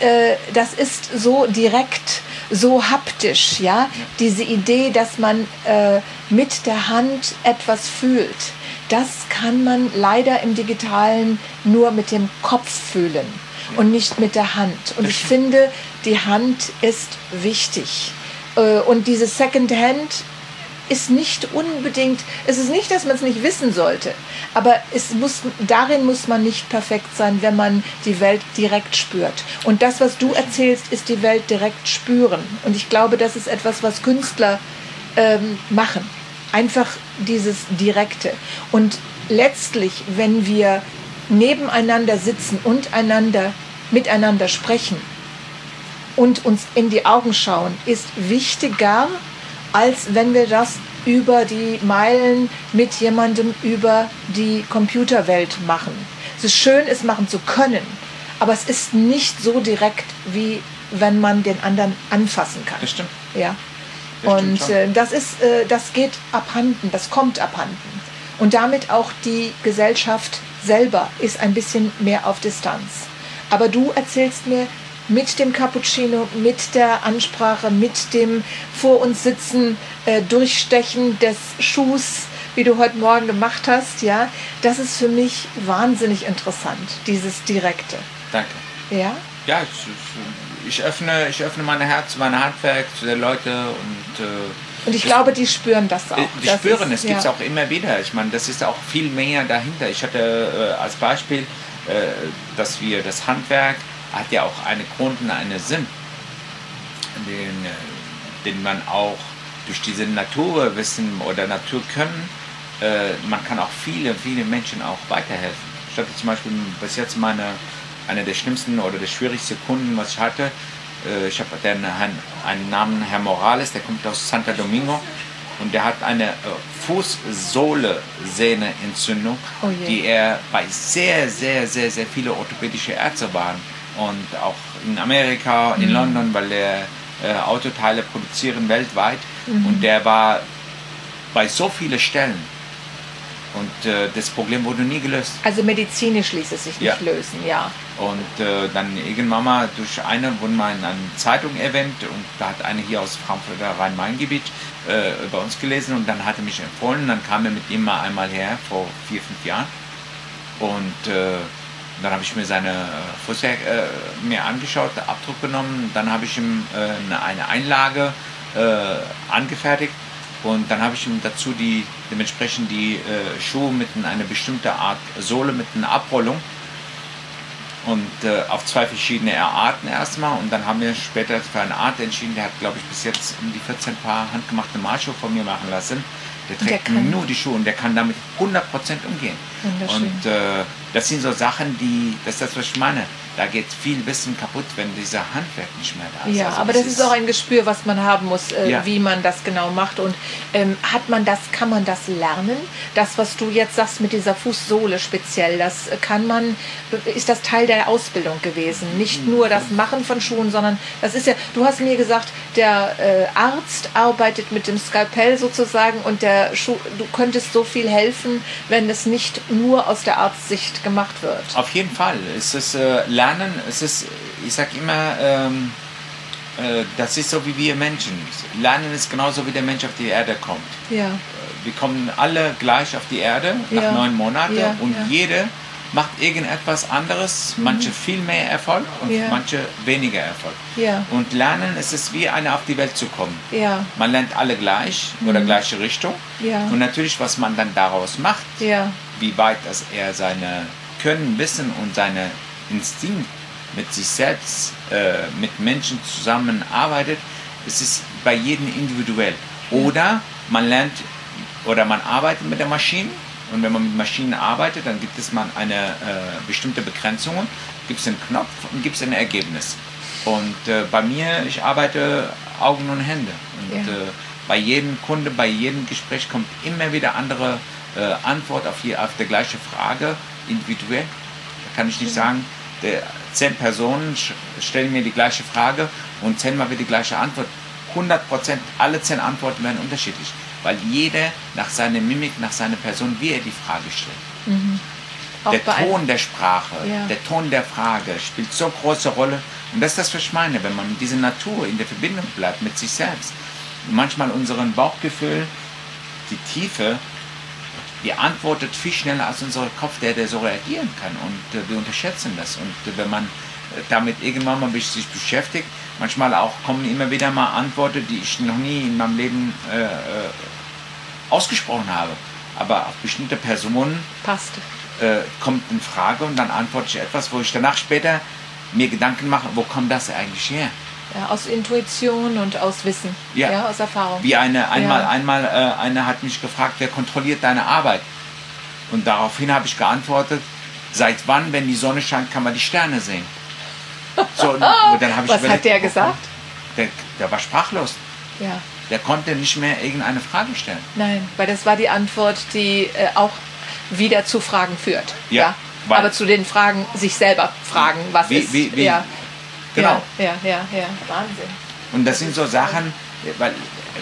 so direkt, so haptisch, ja. Diese Idee, dass man mit der Hand etwas fühlt. Das kann man leider im Digitalen nur mit dem Kopf fühlen und nicht mit der Hand. Und ich finde, die Hand ist wichtig. Und diese Second-Hand ist nicht unbedingt, es ist nicht, dass man es nicht wissen sollte, aber darin muss man nicht perfekt sein, wenn man die Welt direkt spürt. Und das, was du erzählst, ist die Welt direkt spüren. Und ich glaube, das ist etwas, was Künstler machen. Einfach dieses Direkte. Und letztlich, wenn wir nebeneinander sitzen und miteinander sprechen und uns in die Augen schauen, ist wichtiger, als wenn wir das über die Meilen mit jemandem über die Computerwelt machen. Es ist schön, es machen zu können, aber es ist nicht so direkt, wie wenn man den anderen anfassen kann. Das stimmt. Ja. Und das geht abhanden, das kommt abhanden. Und damit auch die Gesellschaft selber ist ein bisschen mehr auf Distanz. Aber du erzählst mir mit dem Cappuccino, mit der Ansprache, mit dem vor uns sitzen, Durchstechen des Schuhs, wie du heute Morgen gemacht hast, ja, das ist für mich wahnsinnig interessant, dieses Direkte. Danke. Ja? Ja, ich öffne mein Herz, mein Handwerk zu den Leuten und ich glaube, die spüren das auch. Die spüren es, gibt es auch immer wieder. Ich meine, das ist auch viel mehr dahinter. Ich hatte als Beispiel, dass wir das Handwerk hat ja auch einen Grund und einen Sinn, den man auch durch diese Naturwissen oder Naturkönnen, man kann auch viele Menschen auch weiterhelfen. Ich hatte zum Beispiel bis jetzt einer der schlimmsten oder der schwierigsten Kunden, was ich hatte. Ich habe einen Namen, Herr Morales, der kommt aus Santo Domingo und der hat eine Fußsohle-Sehne-Entzündung, die er bei sehr viele orthopädische Ärzte waren und auch in Amerika, in London, weil der Autoteile produzieren weltweit und der war bei so vielen Stellen. Und das Problem wurde nie gelöst. Also medizinisch ließ es sich nicht lösen, ja. Und dann irgendwann mal durch wurde mal in einer Zeitung erwähnt und da hat eine hier aus Frankfurter Rhein-Main-Gebiet über uns gelesen und dann hat er mich empfohlen. Dann kam er mit ihm mal einmal her vor 4-5 Jahren und dann habe ich mir seine Fußwerk mir angeschaut, Abdruck genommen. Dann habe ich ihm eine Einlage angefertigt. Und dann habe ich ihm dazu dementsprechend die Schuhe mit einer bestimmten Art Sohle mit einer Abrollung und auf 2 verschiedene Arten erstmal und dann haben wir später für eine Art entschieden, der hat glaube ich bis jetzt um die 14 Paar handgemachte Malschuhe von mir machen lassen. Der trägt nur die Schuhe und der kann damit 100% umgehen. Und das sind so Sachen, das ist das, was ich meine. Da geht viel Wissen kaputt, wenn dieser Handwerk nicht mehr da ist. Ja, also aber das ist auch ein Gespür, was man haben muss, wie man das genau macht. Und kann man das lernen? Das, was du jetzt sagst mit dieser Fußsohle speziell, ist das Teil der Ausbildung gewesen? Nicht nur das Machen von Schuhen, sondern das ist ja, du hast mir gesagt, der Arzt arbeitet mit dem Skalpell sozusagen und du könntest so viel helfen, wenn es nicht nur aus der Arztsicht gemacht wird. Auf jeden Fall. Es ist Lernen, ich sage immer, das ist so wie wir Menschen. Lernen ist genauso wie der Mensch auf die Erde kommt. Ja. Wir kommen alle gleich auf die Erde nach 9 Monaten und jeder macht irgendetwas anderes, manche viel mehr Erfolg und manche weniger Erfolg. Ja. Und Lernen ist es wie einer auf die Welt zu kommen. Ja. Man lernt alle gleich oder gleiche Richtung. Ja. Und natürlich, was man dann daraus macht, wie weit dass er seine Können, Wissen und seine Instinkt mit sich selbst, mit Menschen zusammenarbeitet, es ist bei jedem individuell. Oder man lernt oder man arbeitet mit der Maschine. Und wenn man mit Maschinen arbeitet, dann gibt es eine bestimmte Begrenzung, gibt es einen Knopf und gibt es ein Ergebnis. Und bei mir, ich arbeite Augen und Hände. Und bei jedem Kunde, bei jedem Gespräch kommt immer wieder andere Antwort auf die gleiche Frage, individuell. Da kann ich nicht sagen, 10 Personen stellen mir die gleiche Frage und 10 Mal wird die gleiche Antwort. 100%, alle 10 Antworten werden unterschiedlich. Weil jeder nach seiner Mimik, nach seiner Person, wie er die Frage stellt. Der Ton der Sprache, der Ton der Frage spielt so große Rolle. Und das ist das, was ich meine, wenn man mit dieser Natur in der Verbindung bleibt, mit sich selbst. Und manchmal unseren Bauchgefühl, die Tiefe, die antwortet viel schneller als unser Kopf, der so reagieren kann. Und wir unterschätzen das. Und wenn man damit irgendwann mal sich beschäftigt, manchmal auch kommen immer wieder mal Antworten, die ich noch nie in meinem Leben ausgesprochen habe. Aber auf bestimmte Personen kommt eine Frage und dann antworte ich etwas, wo ich danach später mir Gedanken mache, wo kommt das eigentlich her? Ja, aus Intuition und aus Wissen, aus Erfahrung. Wie eine hat mich gefragt, wer kontrolliert deine Arbeit? Und daraufhin habe ich geantwortet, seit wann, wenn die Sonne scheint, kann man die Sterne sehen? So, und dann habe ich was hat der gesagt? Der war sprachlos. Ja. Der konnte nicht mehr irgendeine Frage stellen. Nein, weil das war die Antwort, die auch wieder zu Fragen führt. Ja. Aber zu den Fragen, sich selber fragen, was ist. Genau. Ja, Wahnsinn. Und das sind so Sachen, weil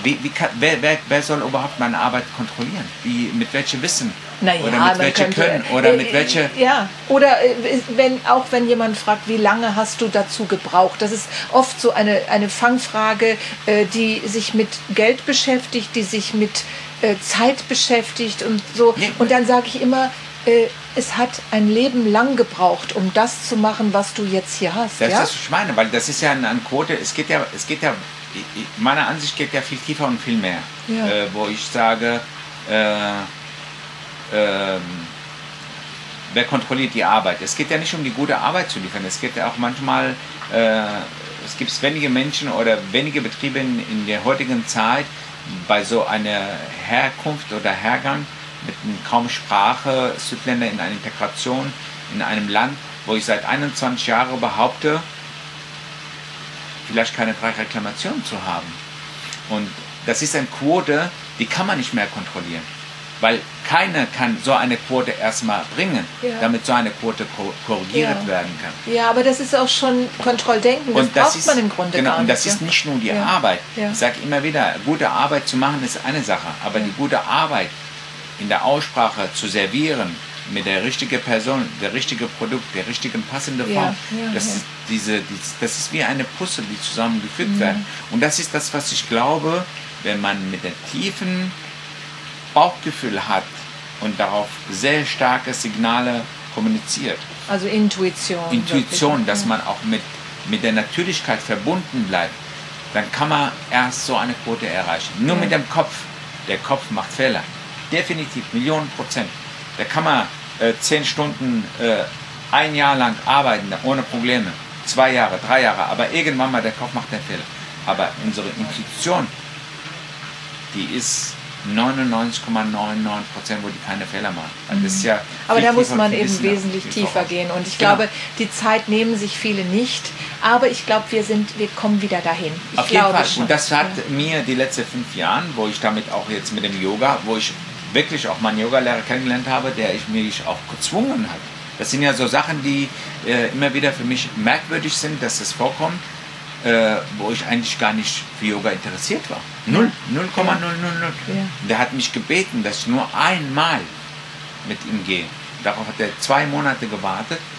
wer soll überhaupt meine Arbeit kontrollieren? Mit welchem Wissen? Oder mit welchem Können? Oder mit welcher... Ja, oder wenn jemand fragt, wie lange hast du dazu gebraucht? Das ist oft so eine Fangfrage, die sich mit Geld beschäftigt, die sich mit Zeit beschäftigt und so. Nee. Und dann sage ich immer, es hat ein Leben lang gebraucht, um das zu machen, was du jetzt hier hast. Das ist das, was ich meine, weil das ist ja eine Quote, es geht ja, meiner Ansicht geht ja viel tiefer und viel mehr. Ja. Wo ich sage, wer kontrolliert die Arbeit? Es geht ja nicht um die gute Arbeit zu liefern, es geht ja auch manchmal, es gibt wenige Menschen oder wenige Betriebe in der heutigen Zeit, bei so einer Herkunft oder Hergang, mit kaum Sprache, Südländer in einer Integration in einem Land, wo ich seit 21 Jahren behaupte, vielleicht keine 3 Reklamationen zu haben. Und das ist eine Quote, die kann man nicht mehr kontrollieren. Weil keiner kann so eine Quote erstmal bringen, damit so eine Quote korrigiert werden kann. Ja, aber das ist auch schon Kontrolldenken, das braucht man im Grunde gar nicht. Und das ist nicht nur die Arbeit. Ja. Ich sage immer wieder, gute Arbeit zu machen ist eine Sache, aber die gute Arbeit in der Aussprache zu servieren, mit der richtigen Person, der richtige Produkt, der richtigen passende Form, das ist wie eine Puzzle, die zusammengefügt werden. Und das ist das, was ich glaube, wenn man mit der tiefen Bauchgefühl hat und darauf sehr starke Signale kommuniziert. Also Intuition. Intuition, dass man auch mit der Natürlichkeit verbunden bleibt, dann kann man erst so eine Quote erreichen. Nur mit dem Kopf. Der Kopf macht Fehler. Definitiv, Millionen %. Da kann man 10 Stunden, 1 Jahr lang arbeiten, ohne Probleme. 2 Jahre, 3 Jahre, aber irgendwann mal der Kopf macht den Fehler. Aber unsere Intuition, die ist 99,99%, wo die keine Fehler machen. Also das ist ja aber da muss man eben wesentlich tiefer gehen. Und ich glaube, die Zeit nehmen sich viele nicht. Aber ich glaube, wir kommen wieder dahin. Auf jeden Fall. Und das hat mir die letzten 5 Jahre, wo ich damit auch jetzt mit dem Yoga, wo ich wirklich auch meinen Yoga-Lehrer kennengelernt habe, der mich auch gezwungen hat. Das sind ja so Sachen, die immer wieder für mich merkwürdig sind, dass das vorkommt, wo ich eigentlich gar nicht für Yoga interessiert war. 0,000. Ja. Der hat mich gebeten, dass ich nur einmal mit ihm gehe. Darauf hat er 2 Monate gewartet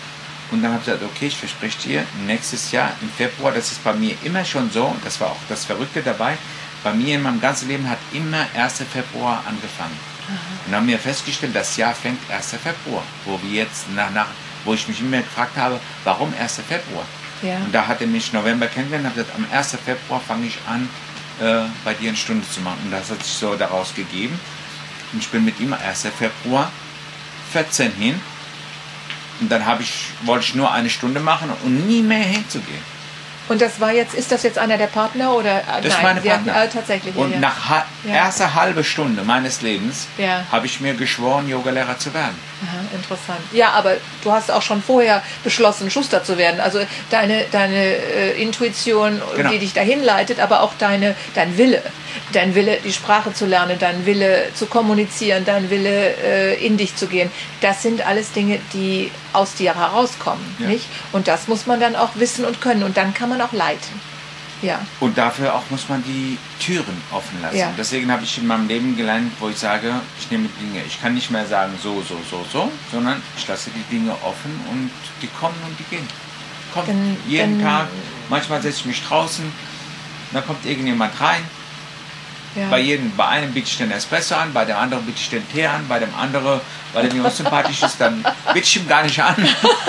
Und dann habe ich gesagt, okay, ich verspreche dir, nächstes Jahr im Februar, das ist bei mir immer schon so, das war auch das Verrückte dabei, bei mir in meinem ganzen Leben hat immer 1. Februar angefangen. Aha. Und dann haben wir festgestellt, das Jahr fängt 1. Februar, wo wir jetzt wo ich mich immer gefragt habe, warum 1. Februar? Ja. Und da hat er mich November kennengelernt und hat gesagt, am 1. Februar fange ich an, bei dir eine Stunde zu machen. Und das hat sich so daraus gegeben. Und ich bin mit ihm am 1. Februar 14 hin. Und dann wollte ich nur eine Stunde machen und nie mehr hinzugehen. Und das war jetzt, ist das jetzt einer der Partner oder? Das ist meine Partner. Tatsächlich. Und nach erster halbe Stunde meines Lebens habe ich mir geschworen, Yogalehrer zu werden. Aha, interessant. Ja, aber du hast auch schon vorher beschlossen, Schuster zu werden. Also deine Intuition, genau, die dich dahin leitet, aber auch dein Wille. Dein Wille, die Sprache zu lernen, dein Wille zu kommunizieren, dein Wille in dich zu gehen. Das sind alles Dinge, die aus dir herauskommen. Ja. Nicht? Und das muss man dann auch wissen und können. Und dann kann man auch leiten. Ja. Und dafür auch muss man die Türen offen lassen. Ja. Deswegen habe ich in meinem Leben gelernt, wo ich sage, ich nehme Dinge, ich kann nicht mehr sagen so, sondern ich lasse die Dinge offen und die kommen und die gehen. Kommt jeden Tag, manchmal setze ich mich draußen, dann kommt irgendjemand rein. Ja. Bei einem biete ich den Espresso an, bei dem anderen biete ich den Tee an, bei dem anderen, weil er mir unsympathisch ist, dann biete ich ihm gar nicht an.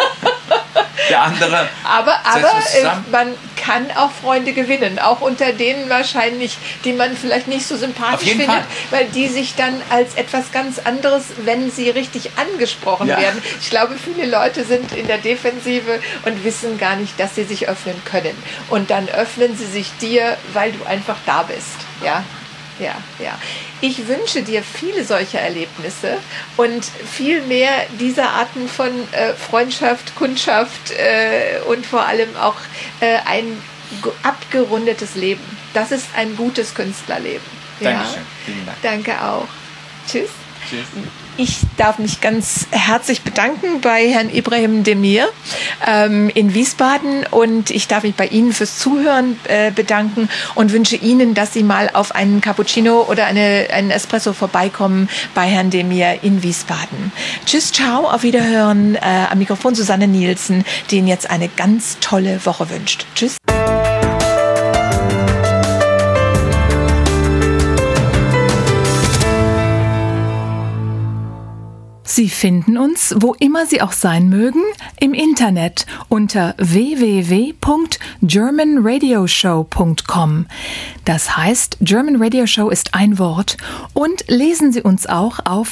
Der andere. Aber man kann auch Freunde gewinnen, auch unter denen wahrscheinlich, die man vielleicht nicht so sympathisch findet, Fall, weil die sich dann als etwas ganz anderes, wenn sie richtig angesprochen werden. Ich glaube, viele Leute sind in der Defensive und wissen gar nicht, dass sie sich öffnen können. Und dann öffnen sie sich dir, weil du einfach da bist. Ja. Ja. Ich wünsche dir viele solcher Erlebnisse und viel mehr dieser Arten von Freundschaft, Kundschaft und vor allem auch ein abgerundetes Leben. Das ist ein gutes Künstlerleben. Dankeschön. Vielen Dank. Danke auch. Tschüss. Tschüss. Ich darf mich ganz herzlich bedanken bei Herrn Ibrahim Demir in Wiesbaden und ich darf mich bei Ihnen fürs Zuhören bedanken und wünsche Ihnen, dass Sie mal auf einen Cappuccino oder einen Espresso vorbeikommen bei Herrn Demir in Wiesbaden. Tschüss, ciao, auf Wiederhören. Am Mikrofon Susanne Nielsen, die Ihnen jetzt eine ganz tolle Woche wünscht. Tschüss. Sie finden uns, wo immer Sie auch sein mögen, im Internet unter www.germanradioshow.com. Das heißt, German Radio Show ist ein Wort und lesen Sie uns auch auf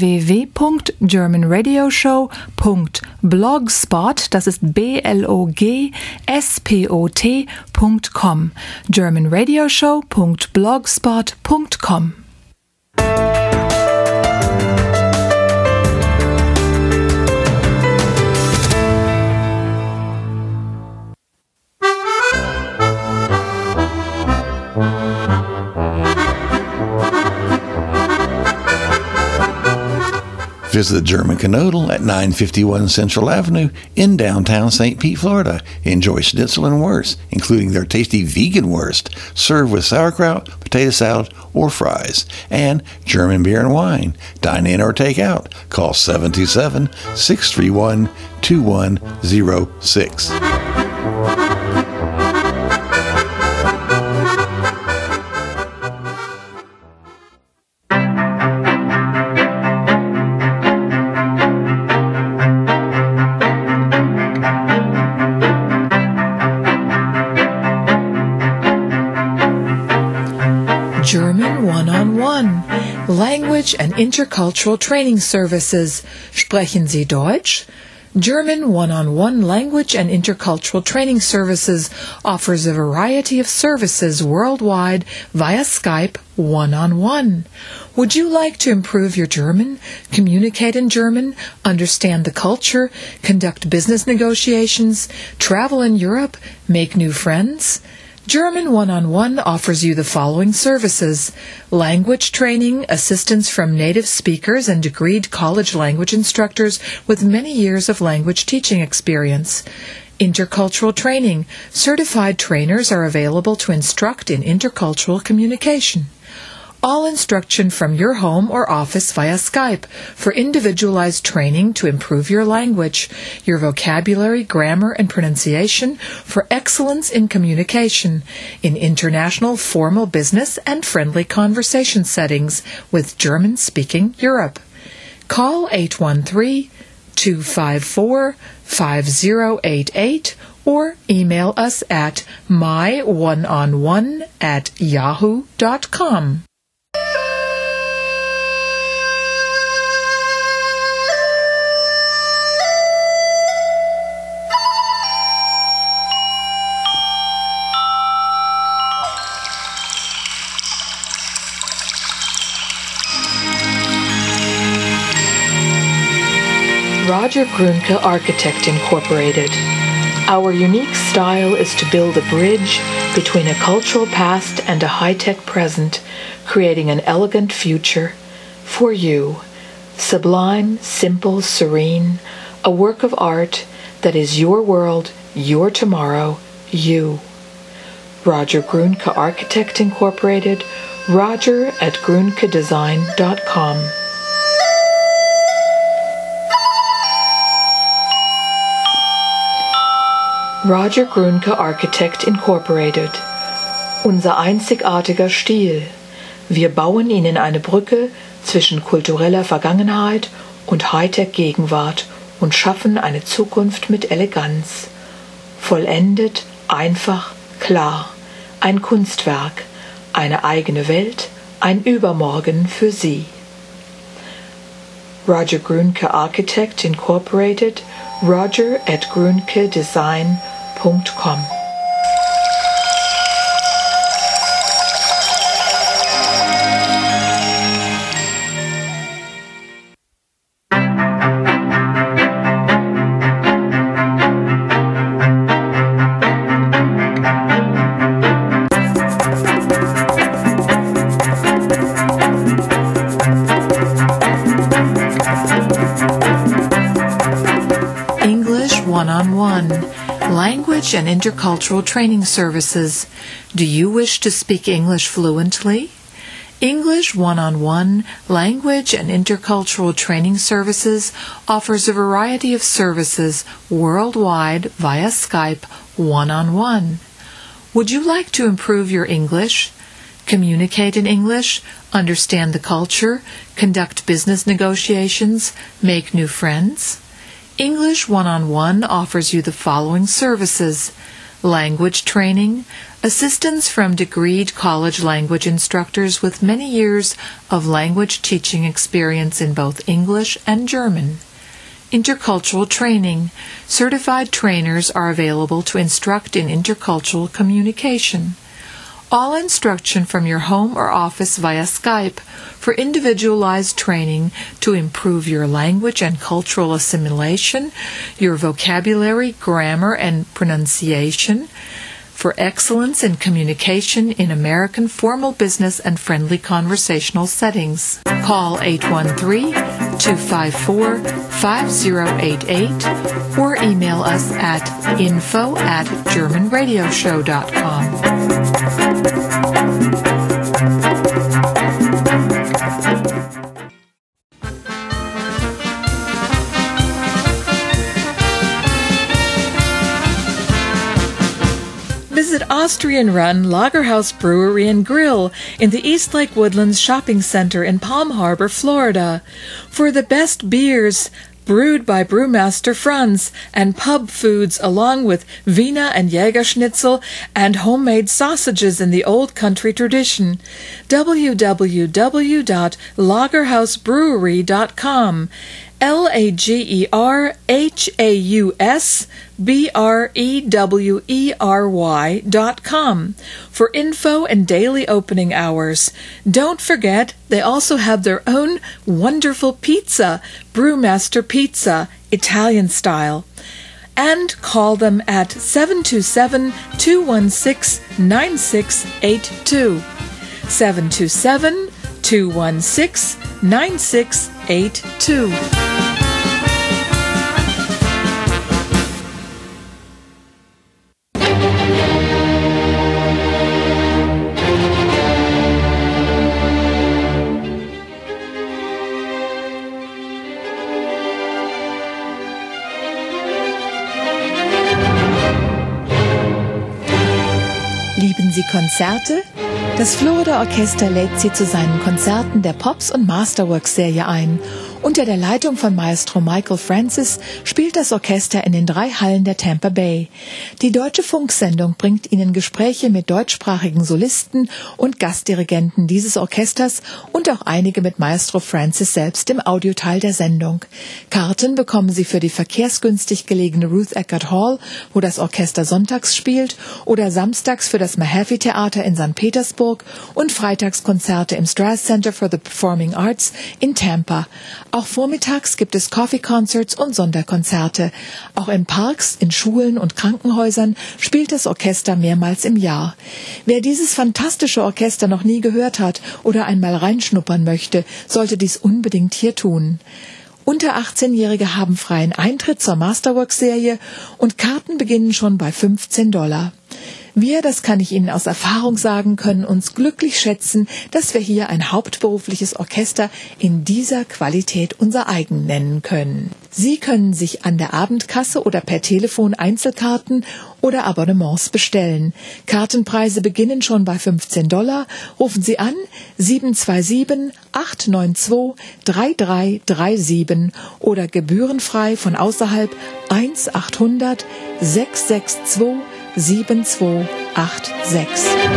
www.germanradioshow.blogspot, das ist blogspot.com, germanradioshow.blogspot.com. Visit the German Canodal at 951 Central Avenue in downtown St. Pete, Florida. Enjoy schnitzel and wurst, including their tasty vegan wurst, served with sauerkraut, potato salad, or fries, and German beer and wine. Dine in or take out. Call 727-631-2106. German One-on-One, Language and Intercultural Training Services. Sprechen Sie Deutsch? German One-on-One Language and Intercultural Training Services offers a variety of services worldwide via Skype one-on-one. Would you like to improve your German, communicate in German, understand the culture, conduct business negotiations, travel in Europe, make new friends? German One-on-One offers you the following services: language training, assistance from native speakers and degreed college language instructors with many years of language teaching experience. Intercultural training. Certified trainers are available to instruct in intercultural communication. All instruction from your home or office via Skype for individualized training to improve your language, your vocabulary, grammar, and pronunciation for excellence in communication in international formal business and friendly conversation settings with German-speaking Europe. Call 813-254-5088 or email us at myoneonone@yahoo.com. Roger Grunke Architect Incorporated. Our unique style is to build a bridge between a cultural past and a high-tech present, creating an elegant future for you. Sublime, simple, serene, a work of art that is your world, your tomorrow, you. Roger Grunke Architect Incorporated, roger@grunkedesign.com. Roger Grunke Architect Incorporated. Unser einzigartiger Stil. Wir bauen Ihnen eine Brücke zwischen kultureller Vergangenheit und Hightech-Gegenwart und schaffen eine Zukunft mit Eleganz. Vollendet, einfach, klar. Ein Kunstwerk, eine eigene Welt, ein Übermorgen für Sie. Roger Grunke Architect Incorporated, roger@grunkedesign.com. Language and Intercultural Training Services. Do you wish to speak English fluently? English One-on-One Language and Intercultural Training Services offers a variety of services worldwide via Skype one-on-one. Would you like to improve your English? Communicate in English, understand the culture, conduct business negotiations, make new friends? English One-on-One offers you the following services: language training, assistance from degreed college language instructors with many years of language teaching experience in both English and German. Intercultural training, certified trainers are available to instruct in intercultural communication. All instruction from your home or office via Skype for individualized training to improve your language and cultural assimilation, your vocabulary, grammar, and pronunciation, for excellence in communication in American formal business and friendly conversational settings. Call 813-254-5088 or email us at info@germanradioshow.com. Visit Austrian-run Lagerhaus Brewery and Grill in the East Lake Woodlands Shopping Center in Palm Harbor, Florida, for the best beers brewed by Brewmaster Franz and pub foods along with Wiener and Jägerschnitzel and homemade sausages in the old country tradition. www.lagerhausbrewery.com LagerhausBrewery.com for info and daily opening hours. Don't forget, they also have their own wonderful pizza, Brewmaster Pizza, Italian style. And call them at 727-216-9682. 727-216-9682. Sie Konzerte? Das Florida Orchester lädt Sie zu seinen Konzerten der Pops- und Masterworks-Serie ein. Unter der Leitung von Maestro Michael Francis spielt das Orchester in den 3 Hallen der Tampa Bay. Die Deutsche Funksendung bringt Ihnen Gespräche mit deutschsprachigen Solisten und Gastdirigenten dieses Orchesters und auch einige mit Maestro Francis selbst im Audioteil der Sendung. Karten bekommen Sie für die verkehrsgünstig gelegene Ruth Eckerd Hall, wo das Orchester sonntags spielt, oder samstags für das Mahaffey Theater in St. Petersburg und Freitagskonzerte im Strass Center for the Performing Arts in Tampa. Auch vormittags gibt es Coffee Concerts und Sonderkonzerte. Auch in Parks, in Schulen und Krankenhäusern spielt das Orchester mehrmals im Jahr. Wer dieses fantastische Orchester noch nie gehört hat oder einmal reinschnuppern möchte, sollte dies unbedingt hier tun. Unter 18-Jährige haben freien Eintritt zur Masterworks-Serie und Karten beginnen schon bei $15. Wir, das kann ich Ihnen aus Erfahrung sagen, können uns glücklich schätzen, dass wir hier ein hauptberufliches Orchester in dieser Qualität unser eigen nennen können. Sie können sich an der Abendkasse oder per Telefon Einzelkarten oder Abonnements bestellen. Kartenpreise beginnen schon bei $15. Rufen Sie an 727-892-3337 oder gebührenfrei von außerhalb 1-800-662 7286.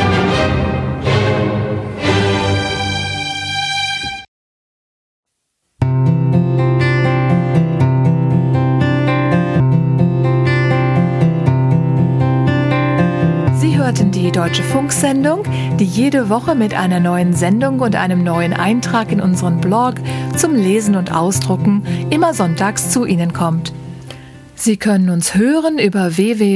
Sie hörten die Deutsche Funksendung, die jede Woche mit einer neuen Sendung und einem neuen Eintrag in unseren Blog zum Lesen und Ausdrucken immer sonntags zu Ihnen kommt. Sie können uns hören über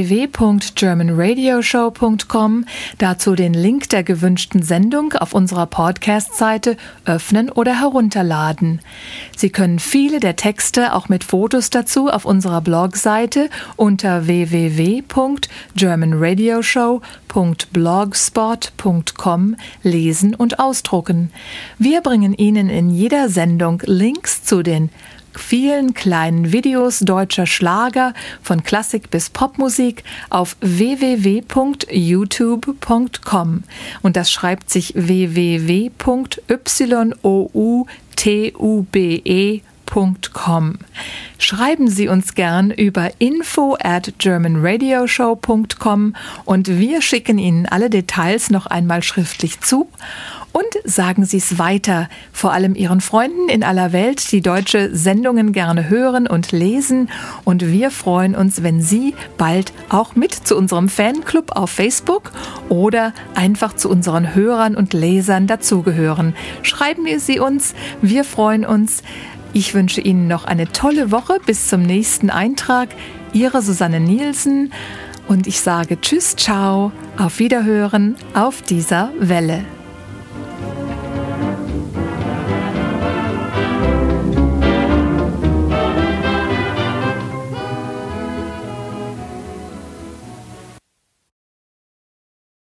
www.germanradioshow.com, dazu den Link der gewünschten Sendung auf unserer Podcast-Seite öffnen oder herunterladen. Sie können viele der Texte auch mit Fotos dazu auf unserer Blogseite unter www.germanradioshow.blogspot.com lesen und ausdrucken. Wir bringen Ihnen in jeder Sendung Links zu den vielen kleinen Videos deutscher Schlager von Klassik bis Popmusik auf www.youtube.com und das schreibt sich www.youtube.com. Schreiben Sie uns gern über info@germanradioshow.com und wir schicken Ihnen alle Details noch einmal schriftlich zu. Und sagen Sie es weiter, vor allem Ihren Freunden in aller Welt, die deutsche Sendungen gerne hören und lesen. Und wir freuen uns, wenn Sie bald auch mit zu unserem Fanclub auf Facebook oder einfach zu unseren Hörern und Lesern dazugehören. Schreiben Sie uns, wir freuen uns. Ich wünsche Ihnen noch eine tolle Woche. Bis zum nächsten Eintrag. Ihre Susanne Nielsen. Und ich sage Tschüss, ciao, auf Wiederhören auf dieser Welle.